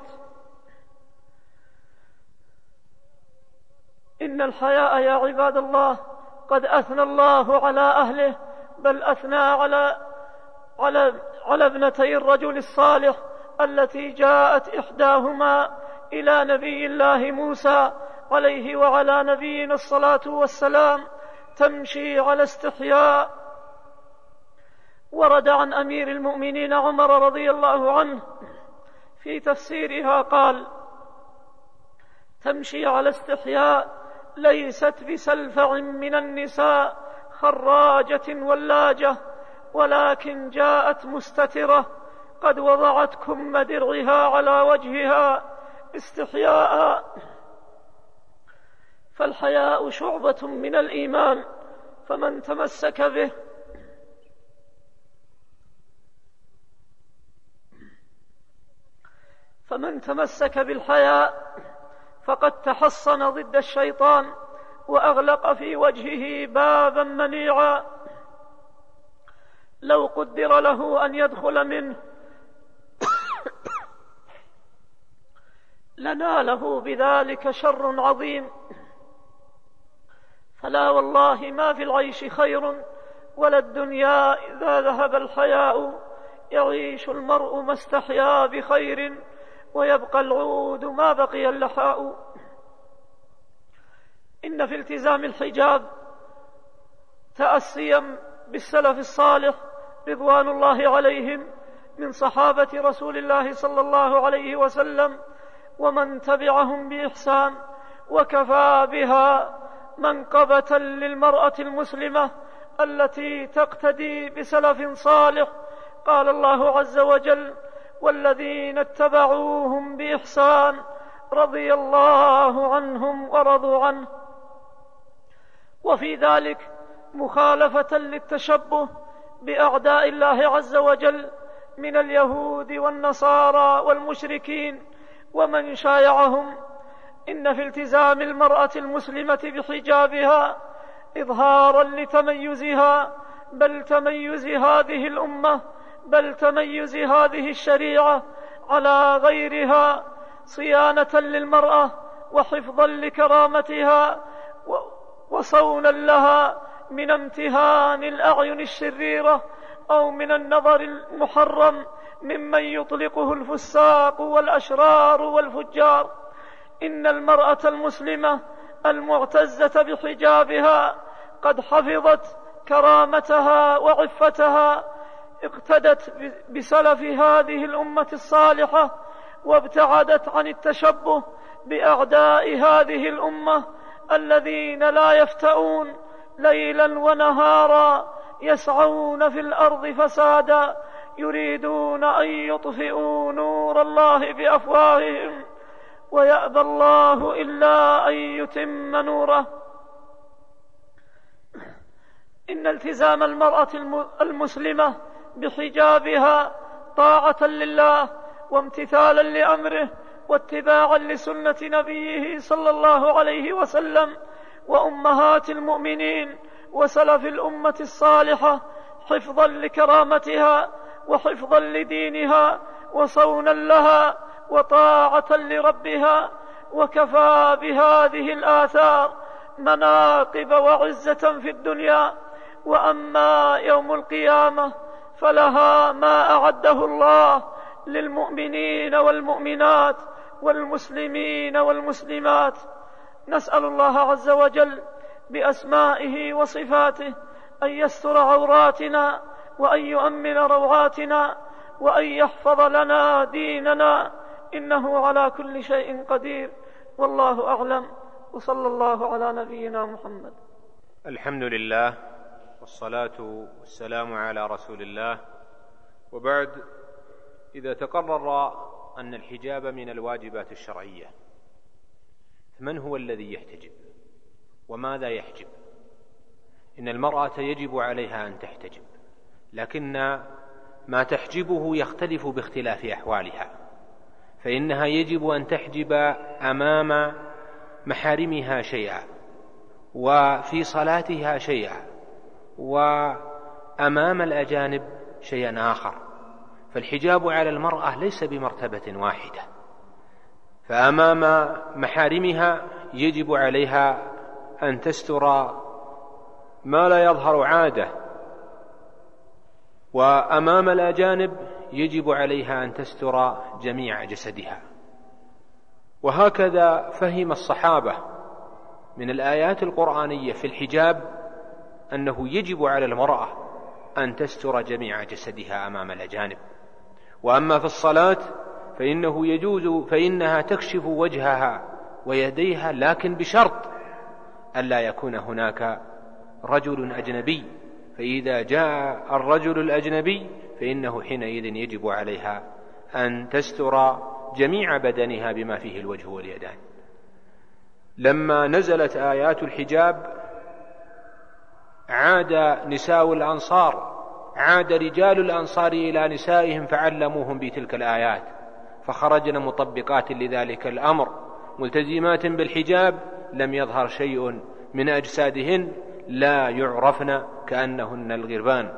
إن الحياء يا عباد الله قد أثنى الله على أهله، بل أثنى على ابنتي الرجل الصالح التي جاءت إحداهما إلى نبي الله موسى عليه وعلى نبينا الصلاة والسلام تمشي على استحياء. ورد عن أمير المؤمنين عمر رضي الله عنه في تفسيرها قال: تمشي على استحياء ليست بسلفع من النساء خراجة ولاجة، ولكن جاءت مستترة قد وضعت كم درعها على وجهها استحياء. فالحياء شعبة من الإيمان، فمن تمسك بالحياء فقد تحصن ضد الشيطان وأغلق في وجهه بابا منيعا لو قدر له أن يدخل منه لناله بذلك شر عظيم. فلا والله ما في العيش خير ولا الدنيا إذا ذهب الحياء، يعيش المرء ما استحيا بخير ويبقى العود ما بقي اللحاء. إن في التزام الحجاب تأسيا بالسلف الصالح رضوان الله عليهم من صحابة رسول الله صلى الله عليه وسلم ومن تبعهم بإحسان، وكفى بها منقبة للمرأة المسلمة التي تقتدي بسلف صالح. قال الله عز وجل: والذين اتبعوهم بإحسان رضي الله عنهم ورضوا عنه. وفي ذلك مخالفة للتشبه بأعداء الله عز وجل من اليهود والنصارى والمشركين ومن شايعهم. إن في التزام المرأة المسلمة بحجابها إظهارا لتميزها، بل تميز هذه الأمة، بل تميز هذه الشريعة على غيرها، صيانة للمرأة وحفظا لكرامتها وصونا لها من امتهان الأعين الشريرة أو من النظر المحرم ممن يطلقه الفساق والأشرار والفجار. إن المرأة المسلمة المعتزة بحجابها قد حفظت كرامتها وعفتها، اقتدت بسلف هذه الأمة الصالحة، وابتعدت عن التشبه بأعداء هذه الأمة الذين لا يفتؤون ليلا ونهارا، يسعون في الأرض فسادا، يريدون أن يطفئوا نور الله بأفواههم ويأبى الله إلا أن يتم نوره. إن التزام المرأة المسلمة بحجابها طاعة لله وامتثالا لأمره واتباعا لسنة نبيه صلى الله عليه وسلم وأمهات المؤمنين وسلف الأمة الصالحة، حفظا لكرامتها وحفظا لدينها وصونا لها وطاعة لربها. وكفى بهذه الآثار مناقب وعزة في الدنيا، وأما يوم القيامة فلها ما أعده الله للمؤمنين والمؤمنات والمسلمين والمسلمات. نسأل الله عز وجل بأسمائه وصفاته أن يستر عوراتنا وأن يؤمن روعاتنا وأن يحفظ لنا ديننا، إنه على كل شيء قدير، والله أعلم، وصلى الله على نبينا محمد. الحمد لله والصلاة والسلام على رسول الله، وبعد. إذا تقرر أن الحجاب من الواجبات الشرعية، من هو الذي يحتجب وماذا يحجب؟ إن المرأة يجب عليها أن تحتجب، لكن ما تحجبه يختلف باختلاف أحوالها، فإنها يجب أن تحجب أمام محارمها شيئا، وفي صلاتها شيئا، وأمام الأجانب شيئا آخر. فالحجاب على المرأة ليس بمرتبة واحدة، فأمام محارمها يجب عليها أن تستر ما لا يظهر عادة، وأمام الأجانب يجب عليها أن تستر جميع جسدها. وهكذا فهم الصحابة من الآيات القرآنية في الحجاب أنه يجب على المرأة أن تستر جميع جسدها أمام الأجانب. وأما في الصلاة فإنه يجوز، فإنها تكشف وجهها ويديها، لكن بشرط ألا يكون هناك رجل أجنبي، فإذا جاء الرجل الأجنبي فإنه حينئذ يجب عليها أن تستر جميع بدنها بما فيه الوجه واليدان. لما نزلت آيات الحجاب عاد نساء الأنصار، عاد رجال الأنصار إلى نسائهم فعلموهم بتلك الآيات، فخرجن مطبقات لذلك الأمر ملتزمات بالحجاب، لم يظهر شيء من أجسادهن، لا يعرفن كأنهن الغربان.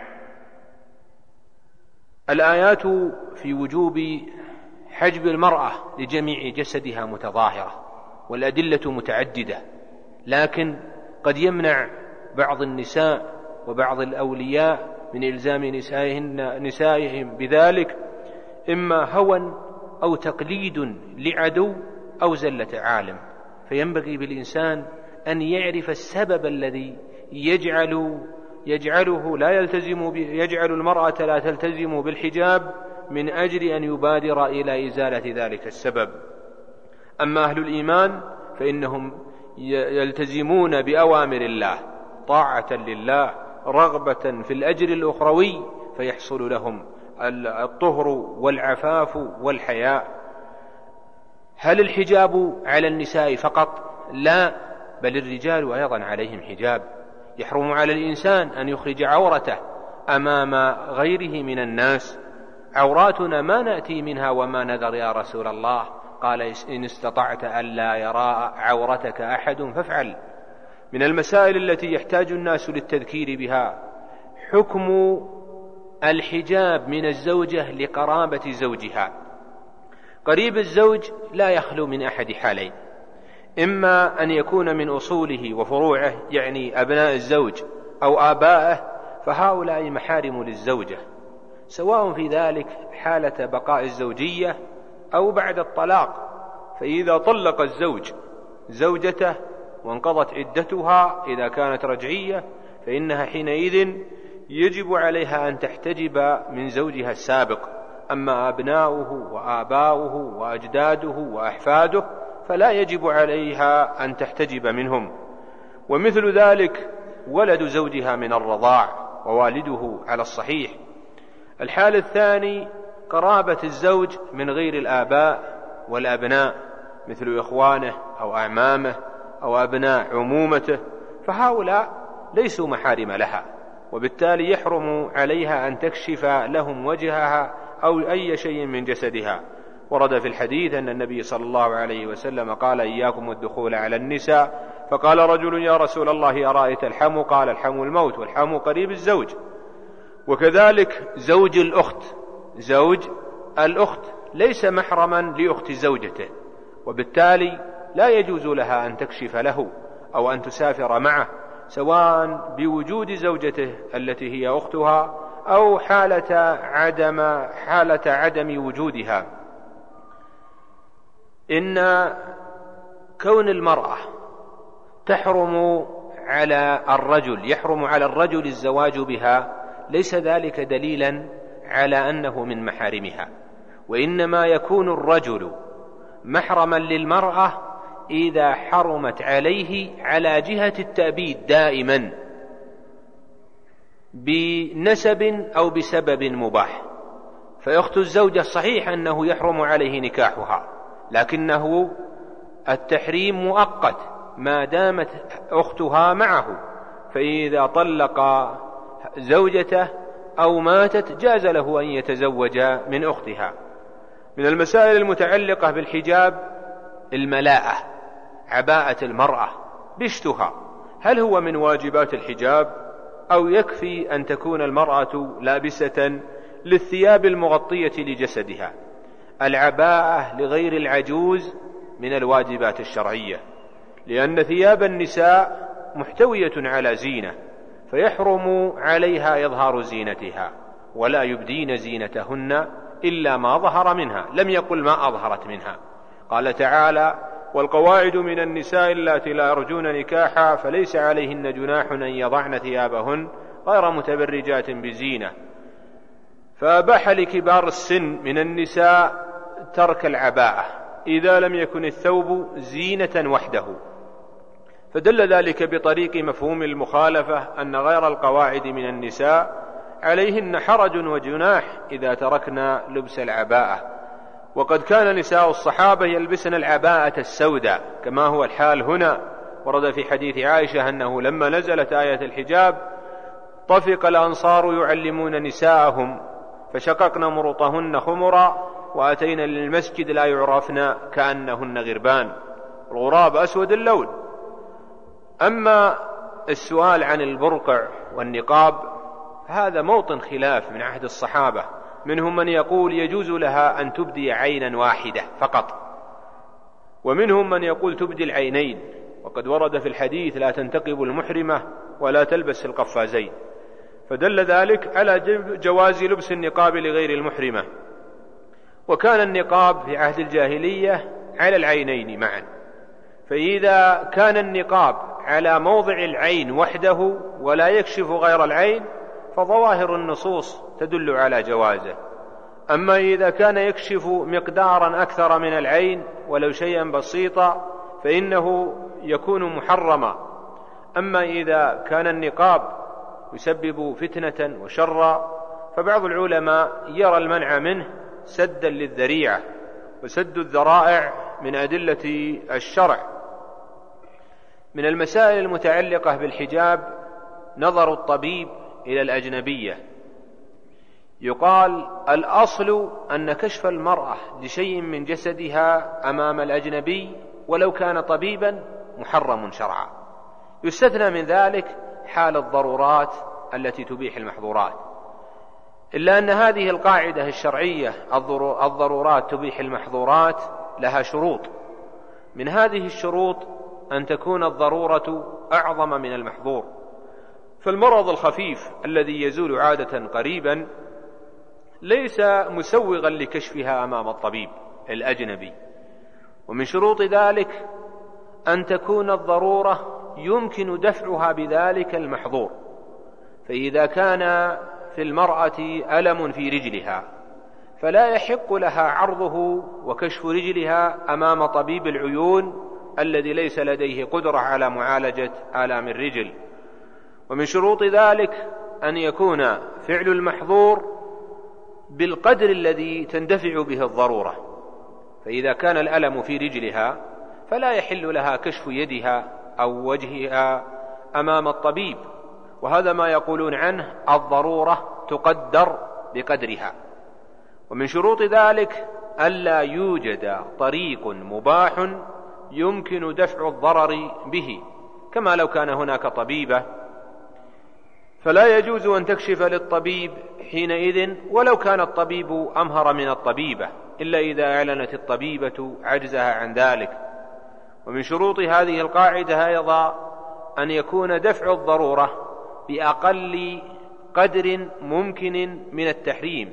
الآيات في وجوب حجب المرأة لجميع جسدها متظاهرة، والأدلة متعددة، لكن قد يمنع بعض النساء وبعض الأولياء من إلزام نسائهم بذلك إما هوى أو تقليد لعدو أو زلة عالم. فينبغي بالإنسان أن يعرف السبب الذي يجعله لا يلتزم يجعل المرأة لا تلتزم بالحجاب، من أجل أن يبادر إلى إزالة ذلك السبب. أما أهل الإيمان فإنهم يلتزمون بأوامر الله طاعة لله رغبة في الأجر الأخروي، فيحصل لهم الطهر والعفاف والحياء. هل الحجاب على النساء فقط؟ لا، بل الرجال أيضا عليهم حجاب. يحرم على الإنسان أن يخرج عورته أمام غيره من الناس. عوراتنا ما نأتي منها وما نذر يا رسول الله، قال إن استطعت ألا يرى عورتك أحد فافعل. من المسائل التي يحتاج الناس للتذكير بها حكم الحجاب من الزوجة لقرابة زوجها. قريب الزوج لا يخلو من أحد حالين: إما أن يكون من أصوله وفروعه، يعني أبناء الزوج أو آبائه، فهؤلاء محارم للزوجة، سواء في ذلك حالة بقاء الزوجية أو بعد الطلاق. فإذا طلق الزوج زوجته وانقضت عدتها إذا كانت رجعية، فإنها حينئذ يجب عليها أن تحتجب من زوجها السابق. أما أبناؤه وآباؤه وأجداده وأحفاده فلا يجب عليها أن تحتجب منهم. ومثل ذلك ولد زوجها من الرضاع ووالده على الصحيح. الحال الثاني قرابة الزوج من غير الآباء والأبناء، مثل إخوانه أو أعمامه أو أبناء عمومته، فهؤلاء ليسوا محارم لها، وبالتالي يحرم عليها أن تكشف لهم وجهها أو أي شيء من جسدها. ورد في الحديث أن النبي صلى الله عليه وسلم قال: إياكم الدخول على النساء. فقال رجل: يا رسول الله أرأيت الحم؟ قال: الحم الموت، والحم قريب الزوج. وكذلك زوج الأخت ليس محرما لأخت زوجته، وبالتالي لا يجوز لها أن تكشف له أو أن تسافر معه، سواء بوجود زوجته التي هي أختها أو حالة عدم وجودها. إن كون المرأة يحرم على الرجل الزواج بها ليس ذلك دليلا على أنه من محارمها، وإنما يكون الرجل محرما للمرأة إذا حرمت عليه على جهة التأبيد دائما بنسب أو بسبب مباح. فأخت الزوجة صحيح أنه يحرم عليه نكاحها، لكنه التحريم مؤقت ما دامت أختها معه، فإذا طلق زوجته أو ماتت جاز له أن يتزوج من أختها. من المسائل المتعلقة بالحجاب الملاءة، عباءة المرأة، بشتها، هل هو من واجبات الحجاب أو يكفي أن تكون المرأة لابسة للثياب المغطية لجسدها؟ العباءة لغير العجوز من الواجبات الشرعية، لأن ثياب النساء محتوية على زينة، فيحرم عليها إظهار زينتها، ولا يبدين زينتهن إلا ما ظهر منها، لم يقل ما أظهرت منها. قال تعالى: والقواعد من النساء اللاتي لا يرجون نكاحا فليس عليهن جناح أن يضعن ثيابهن غير متبرجات بزينة. فأباح لكبار السن من النساء ترك العباءة إذا لم يكن الثوب زينة وحده، فدل ذلك بطريق مفهوم المخالفة أن غير القواعد من النساء عليهن حرج وجناح إذا تركنا لبس العباءة. وقد كان نساء الصحابة يلبسن العباءة السوداء كما هو الحال هنا. ورد في حديث عائشة أنه لما نزلت آية الحجاب طفق الأنصار يعلمون نساءهم فشققن مرطهن خمرا وأتينا للمسجد لا يعرفن كأنهن غربان. الغراب أسود اللون. أما السؤال عن البرقع والنقاب هذا موطن خلاف من عهد الصحابة، منهم من يقول يجوز لها أن تبدي عينا واحدة فقط، ومنهم من يقول تبدي العينين، وقد ورد في الحديث لا تنتقب المحرمة ولا تلبس القفازين، فدل ذلك على جواز لبس النقاب لغير المحرمة. وكان النقاب في عهد الجاهلية على العينين معا، فإذا كان النقاب على موضع العين وحده ولا يكشف غير العين فظواهر النصوص تدل على جوازه. أما إذا كان يكشف مقدارا أكثر من العين ولو شيئا بسيطا فإنه يكون محرما. أما إذا كان النقاب يسبب فتنة وشرا فبعض العلماء يرى المنع منه سدا للذريعة، وسد الذرائع من أدلة الشرع. من المسائل المتعلقة بالحجاب نظر الطبيب إلى الأجنبية. يقال الأصل أن كشف المرأة لشيء من جسدها أمام الأجنبي ولو كان طبيبا محرم شرعا، يستثنى من ذلك حال الضرورات التي تبيح المحظورات، إلا أن هذه القاعدة الشرعية الضرورات تبيح المحظورات لها شروط. من هذه الشروط أن تكون الضرورة أعظم من المحظور. فالمرض الخفيف الذي يزول عادة قريبا ليس مسوغا لكشفها أمام الطبيب الأجنبي. ومن شروط ذلك أن تكون الضرورة يمكن دفعها بذلك المحظور. فإذا كان في المرأة ألم في رجلها فلا يحق لها عرضه وكشف رجلها أمام طبيب العيون الذي ليس لديه قدرة على معالجة آلام الرجل. ومن شروط ذلك أن يكون فعل المحظور بالقدر الذي تندفع به الضرورة. فإذا كان الألم في رجلها فلا يحل لها كشف يدها أو وجهها أمام الطبيب، وهذا ما يقولون عنه الضرورة تقدر بقدرها. ومن شروط ذلك ألا يوجد طريق مباح يمكن دفع الضرر به، كما لو كان هناك طبيبة فلا يجوز أن تكشف للطبيب حينئذ ولو كان الطبيب أمهر من الطبيبة، إلا إذا أعلنت الطبيبة عجزها عن ذلك. ومن شروط هذه القاعدة أيضا أن يكون دفع الضرورة بأقل قدر ممكن من التحريم.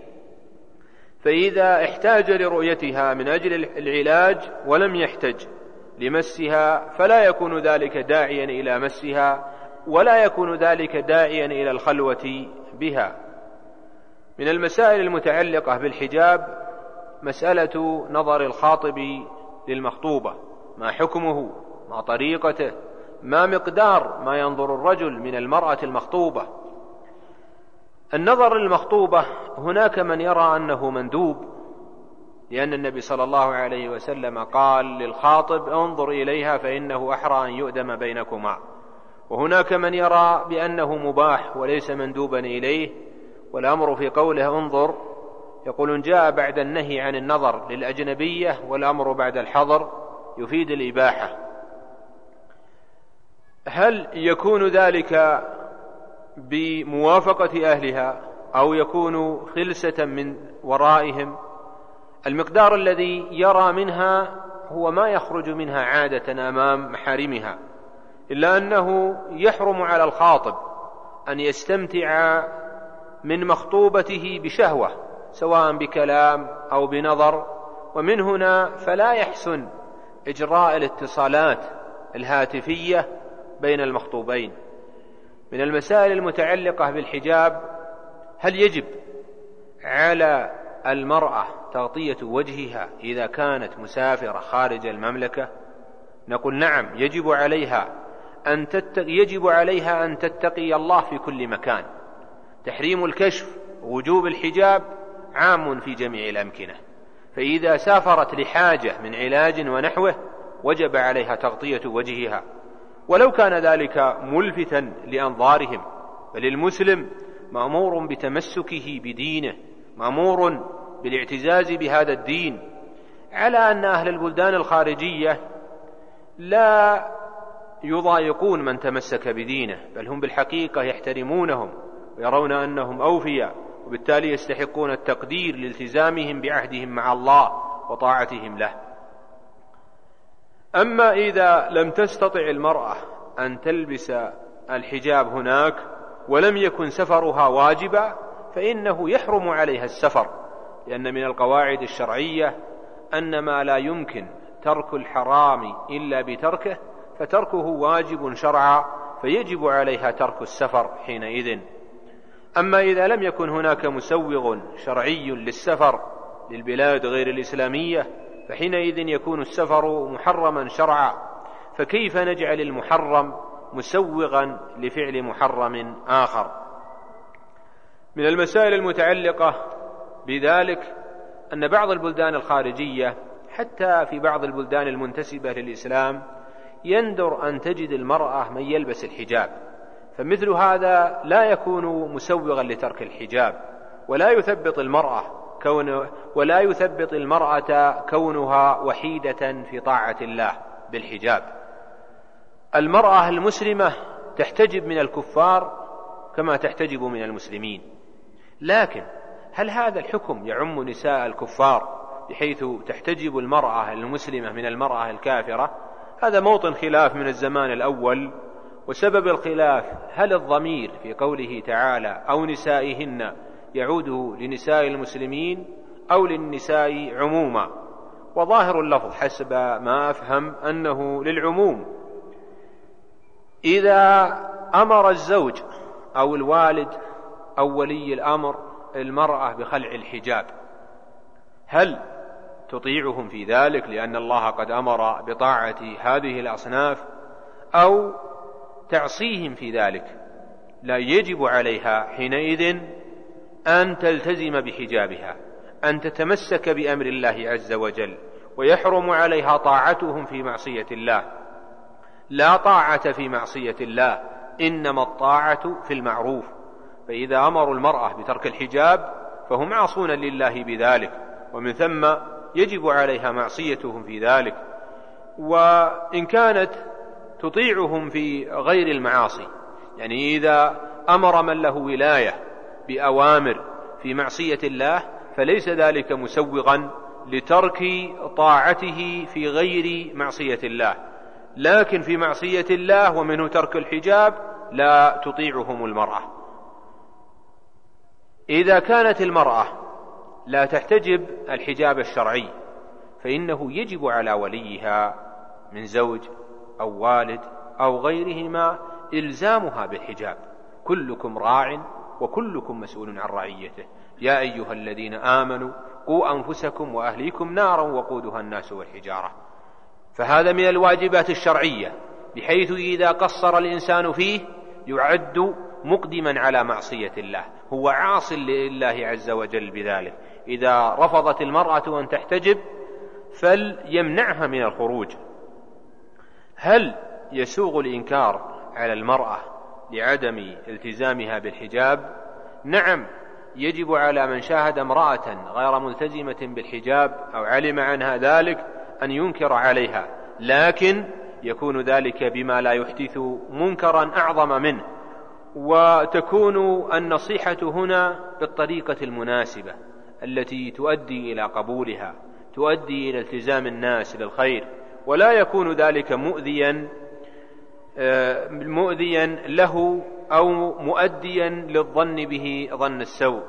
فإذا احتاج لرؤيتها من أجل العلاج ولم يحتج لمسها فلا يكون ذلك داعيا إلى مسها ولا يكون ذلك داعيا إلى الخلوة بها. من المسائل المتعلقة بالحجاب مسألة نظر الخاطب للمخطوبة، ما حكمه، ما طريقته، ما مقدار ما ينظر الرجل من المرأة المخطوبة. النظر للمخطوبة هناك من يرى أنه مندوب، لأن النبي صلى الله عليه وسلم قال للخاطب انظر إليها فإنه أحرى أن يؤدم بينكما. وهناك من يرى بأنه مباح وليس مندوبا إليه، والأمر في قوله انظر يقولون جاء بعد النهي عن النظر للأجنبية والأمر بعد الحظر يفيد الإباحة. هل يكون ذلك بموافقة أهلها أو يكون خلسة من ورائهم؟ المقدار الذي يرى منها هو ما يخرج منها عادة أمام محارمها، إلا أنه يحرم على الخاطب أن يستمتع من مخطوبته بشهوة سواء بكلام أو بنظر، ومن هنا فلا يحسن إجراء الاتصالات الهاتفية بين المخطوبين. من المسائل المتعلقة بالحجاب: هل يجب على المرأة تغطية وجهها إذا كانت مسافرة خارج المملكة؟ نقول نعم، يجب عليها أن تتقي الله في كل مكان. تحريم الكشف ووجوب الحجاب عام في جميع الأمكنة، فإذا سافرت لحاجة من علاج ونحوه وجب عليها تغطية وجهها ولو كان ذلك ملفتا لأنظارهم. بل المسلم مأمور بتمسكه بدينه، مأمور بالاعتزاز بهذا الدين، على أن أهل البلدان الخارجية لا يضايقون من تمسك بدينه، بل هم بالحقيقة يحترمونهم ويرون أنهم أوفياء، وبالتالي يستحقون التقدير لالتزامهم بعهدهم مع الله وطاعتهم له. أما إذا لم تستطع المرأة أن تلبس الحجاب هناك ولم يكن سفرها واجبا، فإنه يحرم عليها السفر، لأن من القواعد الشرعية أن ما لا يمكن ترك الحرام إلا بتركه فتركه واجب شرعا، فيجب عليها ترك السفر حينئذ. أما إذا لم يكن هناك مسوغ شرعي للسفر للبلاد غير الإسلامية، فحينئذ يكون السفر محرما شرعا، فكيف نجعل المحرم مسوغا لفعل محرم آخر؟ من المسائل المتعلقة بذلك أن بعض البلدان الخارجية حتى في بعض البلدان المنتسبة للإسلام يندر أن تجد المرأة من يلبس الحجاب، فمثل هذا لا يكون مسوغا لترك الحجاب، ولا يثبط المرأة كونها وحيدة في طاعة الله بالحجاب. المرأة المسلمة تحتجب من الكفار كما تحتجب من المسلمين، لكن هل هذا الحكم يعم نساء الكفار بحيث تحتجب المرأة المسلمة من المرأة الكافرة؟ هذا موطن خلاف من الزمان الأول، وسبب الخلاف هل الضمير في قوله تعالى أو نسائهن يعود لنساء المسلمين أو للنساء عموما، وظاهر اللفظ حسب ما أفهم أنه للعموم. إذا أمر الزوج أو الوالد أو ولي الأمر المرأة بخلع الحجاب، هل تطيعهم في ذلك لأن الله قد أمر بطاعة هذه الأصناف، أو تعصيهم في ذلك؟ لا، يجب عليها حينئذ أن تلتزم بحجابها، أن تتمسك بأمر الله عز وجل، ويحرم عليها طاعتهم في معصية الله. لا طاعة في معصية الله، إنما الطاعة في المعروف. فإذا أمروا المرأة بترك الحجاب فهم عاصون لله بذلك، ومن ثم يجب عليها معصيتهم في ذلك. وإن كانت تطيعهم في غير المعاصي، يعني إذا أمر من له ولاية بأوامر في معصية الله فليس ذلك مسوغا لترك طاعته في غير معصية الله، لكن في معصية الله ومنه ترك الحجاب لا تطيعهم المرأة. إذا كانت المرأة لا تحتجب الحجاب الشرعي فإنه يجب على وليها من زوج أو والد أو غيرهما إلزامها بالحجاب. كلكم راع وكلكم مسؤول عن رعيته، يا أيها الذين آمنوا قوا أنفسكم وأهليكم نارا وقودها الناس والحجارة. فهذا من الواجبات الشرعية، بحيث إذا قصر الإنسان فيه يعد مقدما على معصية الله، هو عاص لله عز وجل بذلك. إذا رفضت المرأة أن تحتجب فليمنعها من الخروج. هل يسوغ الإنكار على المرأة لعدم التزامها بالحجاب؟ نعم، يجب على من شاهد امرأة غير ملتزمة بالحجاب أو علم عنها ذلك أن ينكر عليها، لكن يكون ذلك بما لا يحدث منكرا أعظم منه، وتكون النصيحة هنا بالطريقة المناسبة التي تؤدي إلى قبولها، تؤدي إلى التزام الناس للخير، ولا يكون ذلك مؤذيا له أو مؤديا للظن به ظن السوء.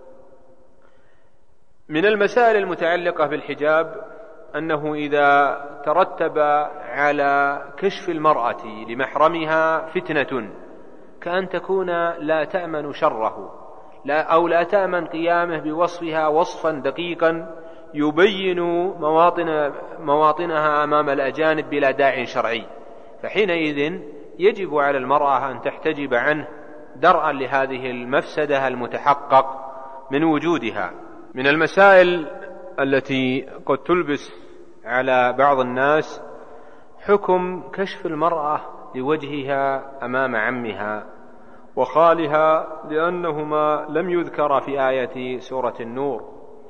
من المسائل المتعلقة بالحجاب أنه إذا ترتب على كشف المرأة لمحرمها فتنة كأن تكون لا تأمن شره أو لا تأمن قيامه بوصفها وصفا دقيقا يبين مواطنها أمام الأجانب بلا داع شرعي، فحينئذ يجب على المرأة أن تحتجب عنه درءا لهذه المفسدة المتحقق من وجودها. من المسائل التي قد تلبس على بعض الناس حكم كشف المرأة لوجهها أمام عمها وخالها، لأنهما لم يذكر في آية سورة النور،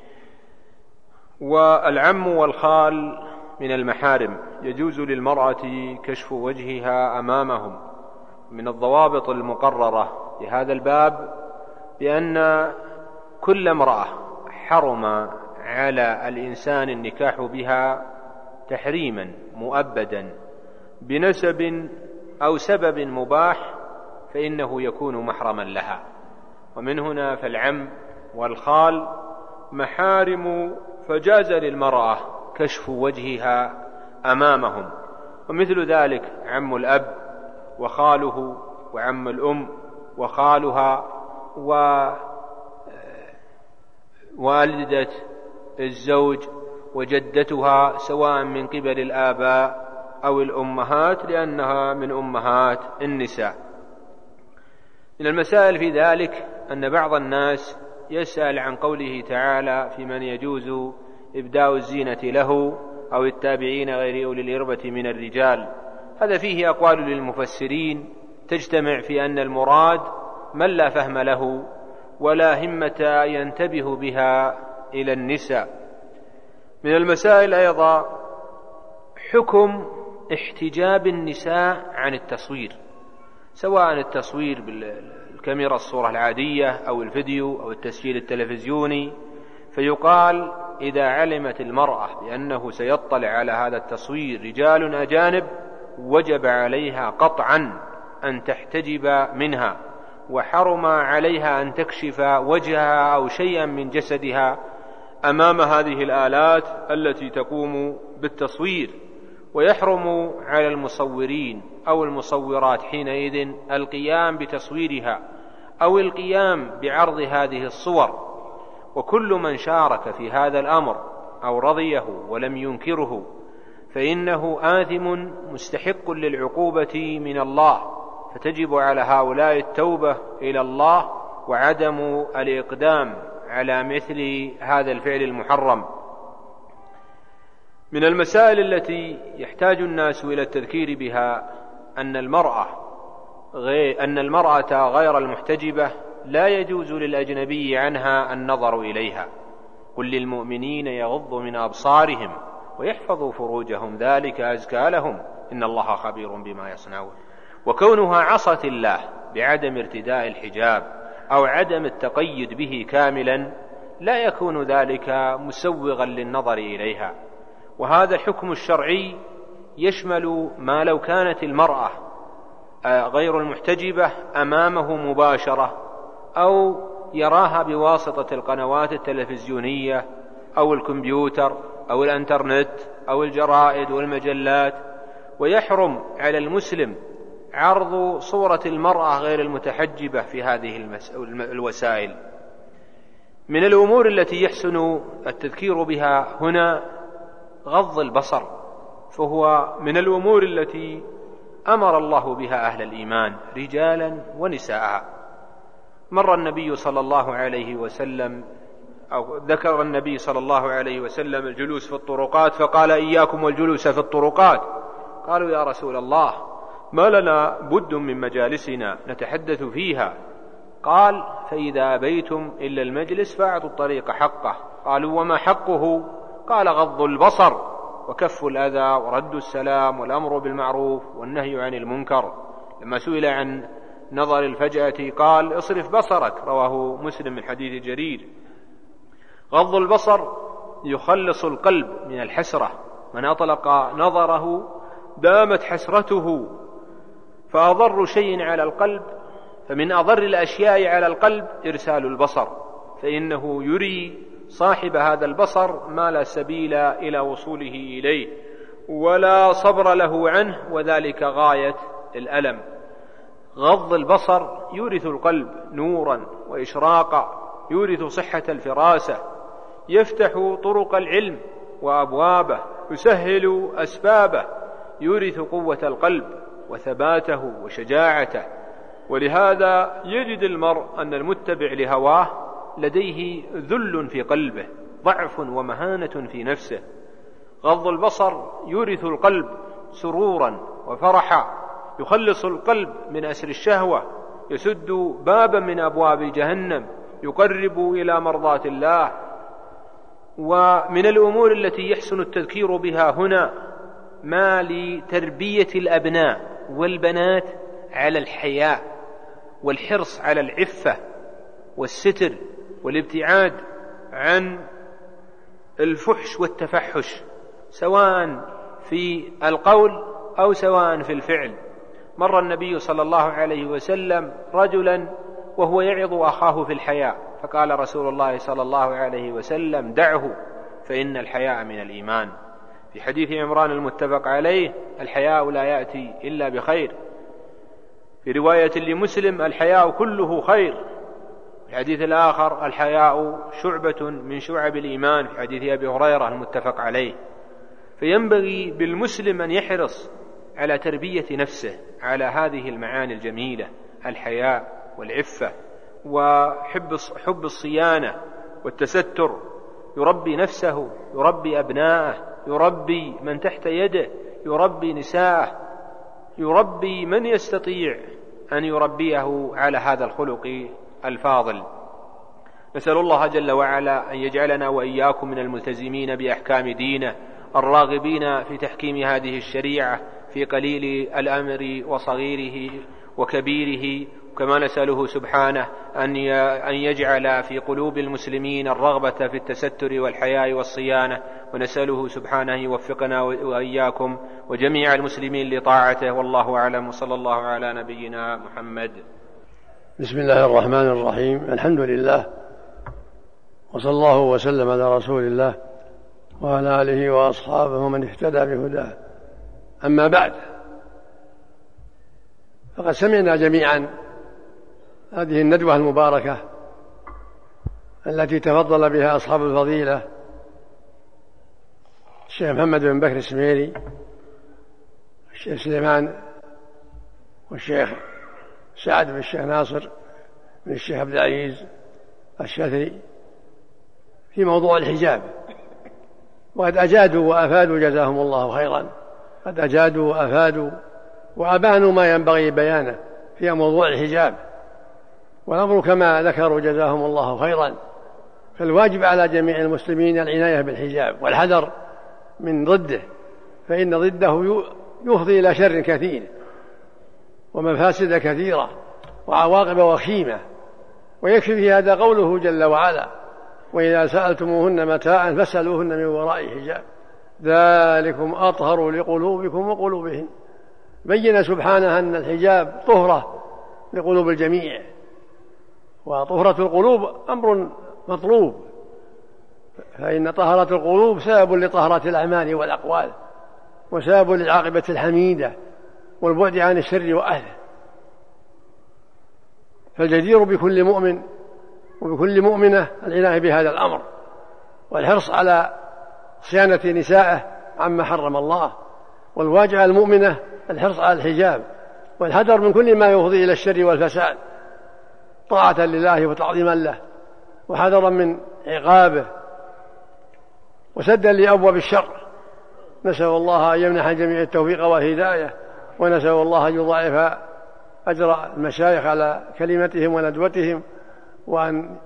والعم والخال من المحارم يجوز للمرأة كشف وجهها أمامهم. من الضوابط المقررة لهذا الباب بأن كل امرأة حرم على الإنسان النكاح بها تحريما مؤبدا بنسب أو سبب مباح فإنه يكون محرما لها، ومن هنا فالعم والخال محارم، فجاز للمرأة كشف وجهها أمامهم. ومثل ذلك عم الأب وخاله وعم الأم وخالها ووالدة الزوج وجدتها سواء من قبل الآباء أو الأمهات، لأنها من أمهات النساء. من المسائل في ذلك أن بعض الناس يسأل عن قوله تعالى في من يجوز إبداء الزينة له أو التابعين غير أولي الإربة من الرجال. هذا فيه أقوال للمفسرين تجتمع في أن المراد من لا فهم له ولا همة ينتبه بها إلى النساء. من المسائل أيضا حكم احتجاب النساء عن التصوير، سواء التصوير بالكاميرا الصورة العادية أو الفيديو أو التسجيل التلفزيوني. فيقال إذا علمت المرأة بأنه سيطلع على هذا التصوير رجال أجانب وجب عليها قطعا أن تحتجب منها، وحرم عليها أن تكشف وجهها أو شيئا من جسدها أمام هذه الآلات التي تقوم بالتصوير. ويحرم على المصورين أو المصورات حينئذ القيام بتصويرها أو القيام بعرض هذه الصور. وكل من شارك في هذا الأمر أو رضيه ولم ينكره فإنه آثم مستحق للعقوبة من الله، فتجب على هؤلاء التوبة إلى الله وعدم الإقدام على مثل هذا الفعل المحرم. من المسائل التي يحتاج الناس إلى التذكير بها أن المرأة غير المحتجبة لا يجوز للأجنبي عنها النظر إليها. قل للمؤمنين يغضوا من أبصارهم ويحفظوا فروجهم ذلك أزكى لهم إن الله خبير بما يصنعون. وكونها عصت الله بعدم ارتداء الحجاب أو عدم التقيد به كاملا لا يكون ذلك مسوغا للنظر إليها. وهذا الحكم الشرعي يشمل ما لو كانت المرأة غير المحتجبة أمامه مباشرة أو يراها بواسطة القنوات التلفزيونية أو الكمبيوتر أو الانترنت أو الجرائد والمجلات. ويحرم على المسلم عرض صورة المرأة غير المتحجبة في هذه الوسائل. من الأمور التي يحسن التذكير بها هنا غض البصر، فهو من الأمور التي أمر الله بها أهل الإيمان رجالا ونساء. مر النبي صلى الله عليه وسلم أو ذكر النبي صلى الله عليه وسلم الجلوس في الطرقات فقال إياكم والجلوس في الطرقات. قالوا يا رسول الله ما لنا بد من مجالسنا نتحدث فيها. قال فإذا أبيتم إلا المجلس فأعطوا الطريق حقه. قالوا وما حقه؟ قال غض البصر وكف الأذى ورد السلام والأمر بالمعروف والنهي عن المنكر. لما سئل عن نظر الفجأة قال اصرف بصرك، رواه مسلم من حديث جرير. غض البصر يخلص القلب من الحسرة، من أطلق نظره دامت حسرته، فأضر شيء على القلب فمن أضر الأشياء على القلب إرسال البصر، فإنه يري صاحب هذا البصر ما لا سبيل إلى وصوله إليه ولا صبر له عنه، وذلك غاية الألم. غض البصر يورث القلب نورا وإشراقا، يورث صحة الفراسة، يفتح طرق العلم وأبوابه، يسهل أسبابه، يورث قوة القلب وثباته وشجاعته. ولهذا يجد المرء أن المتبع لهواه لديه ذل في قلبه، ضعف ومهانة في نفسه. غض البصر يورث القلب سرورا وفرحا، يخلص القلب من أسر الشهوة، يسد بابا من أبواب جهنم، يقرب إلى مرضاة الله. ومن الأمور التي يحسن التذكير بها هنا ما لتربية الأبناء والبنات على الحياء والحرص على العفة والستر والابتعاد عن الفحش والتفحش، سواء في القول أو سواء في الفعل. مر النبي صلى الله عليه وسلم رجلا وهو يعظ أخاه في الحياء، فقال رسول الله صلى الله عليه وسلم: دعه فإن الحياء من الإيمان. في حديث عمران المتفق عليه: الحياء لا يأتي إلا بخير. في رواية لمسلم: الحياء كله خير. في الحديث الآخر: الحياء شعبة من شعب الإيمان، في حديث أبي هريرة المتفق عليه. فينبغي بالمسلم أن يحرص على تربية نفسه على هذه المعاني الجميلة: الحياء والعفة وحب الصيانة والتستر. يربي نفسه، يربي أبناءه، يربي من تحت يده، يربي نساءه، يربي من يستطيع أن يربيه على هذا الخلق الفاضل. نسأل الله جل وعلا أن يجعلنا وإياكم من الملتزمين بأحكام دينه، الراغبين في تحكيم هذه الشريعة في قليل الأمر وصغيره وكبيره. كما نسأله سبحانه أن يجعل في قلوب المسلمين الرغبة في التستر والحياء والصيانة، ونسأله سبحانه يوفقنا وإياكم وجميع المسلمين لطاعته. والله أعلم، وصلى الله على نبينا محمد. بسم الله الرحمن الرحيم. الحمد لله، وصلى الله وسلم على رسول الله وعلى آله وأصحابه ومن اهتدى بهداه. أما بعد، فقد سمعنا جميعا هذه الندوة المباركة التي تفضل بها أصحاب الفضيلة الشيخ محمد بن بكر السميري، الشيخ سليمان، والشيخ سعد بن الشيخ ناصر بن الشيخ عبد العزيز الشاذلي في موضوع الحجاب. وقد أجادوا وأفادوا جزاهم الله خيرا، قد أجادوا وأفادوا وأبانوا ما ينبغي بيانه في موضوع الحجاب، والأمر كما ذكروا جزاهم الله خيرا. فالواجب على جميع المسلمين العناية بالحجاب والحذر من ضده، فإن ضده يفضي إلى شر كثير ومفاسد كثيرة وعواقب وخيمة. ويكفي في هذا قوله جل وعلا: وإذا سألتموهن متاعا فاسألوهن من وراء حجاب ذلكم أطهر لقلوبكم وقلوبهم. بين سبحانه أن الحجاب طهرة لقلوب الجميع، وطهرة القلوب أمر مطلوب، فإن طهرة القلوب سبب لطهرة الأعمال والأقوال، وسبب للعاقبة الحميدة والبعد عن الشر وأهله. فالجدير بكل مؤمن وبكل مؤمنة العناية بهذا الأمر، والحرص على صيانة نسائه عما حرم الله. والواجب على المؤمنة الحرص على الحجاب والحذر من كل ما يفضي إلى الشر والفساد، طاعة لله وتعظيما له، وحذرا من عقابه، وسدا لأبواب الشر. نسأل الله أن يمنح جميع التوفيق والهداية، ونسأل الله أن يضاعف أجر المشايخ على كلمتهم وندوتهم، وأن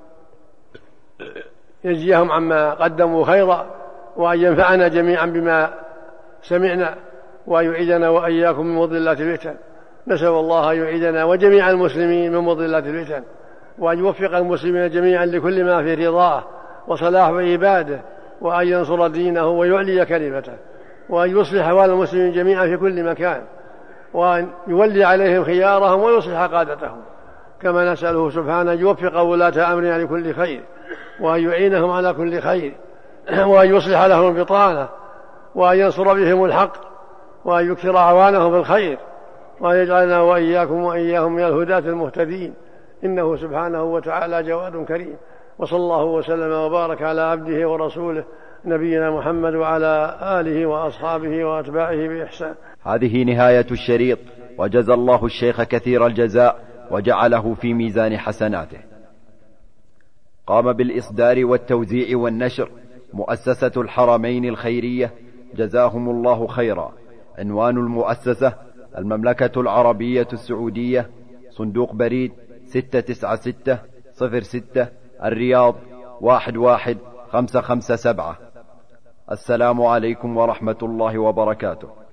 يجزيهم عما قدموا خيرا، وأن ينفعنا جميعا بما سمعنا، وأن يعيدنا وإياكم من مضلات الفتن. نسأل الله أن يعيدنا وجميع المسلمين من مضلات الفتن، وأن يوفق المسلمين جميعا لكل ما في رضاه وصلاح عباده، وأن ينصر دينه ويعلي كلمته، وأن يصلح أحوال المسلمين جميعا في كل مكان، وأن يولي عليهم خيارهم ويصلح قادتهم. كما نسأله سبحانه أن يوفق ولاة أمرنا لكل خير، وأن يعينهم على كل خير، وأن يصلح لهم البطانة، وأن ينصر بهم الحق، وأن يكثر أعوانهم بالخير، وأن يجعلنا وإياهم من الهداة المهتدين، إنه سبحانه وتعالى جواد كريم. وصلى الله وسلم وبارك على عبده ورسوله نبينا محمد وعلى آله وأصحابه وأتباعه بإحسان. هذه نهاية الشريط، وجزى الله الشيخ كثير الجزاء وجعله في ميزان حسناته. قام بالإصدار والتوزيع والنشر مؤسسة الحرمين الخيرية، جزاهم الله خيرا. عنوان المؤسسة: المملكة العربية السعودية، صندوق بريد 69606، الرياض 11557. السلام عليكم ورحمة الله وبركاته.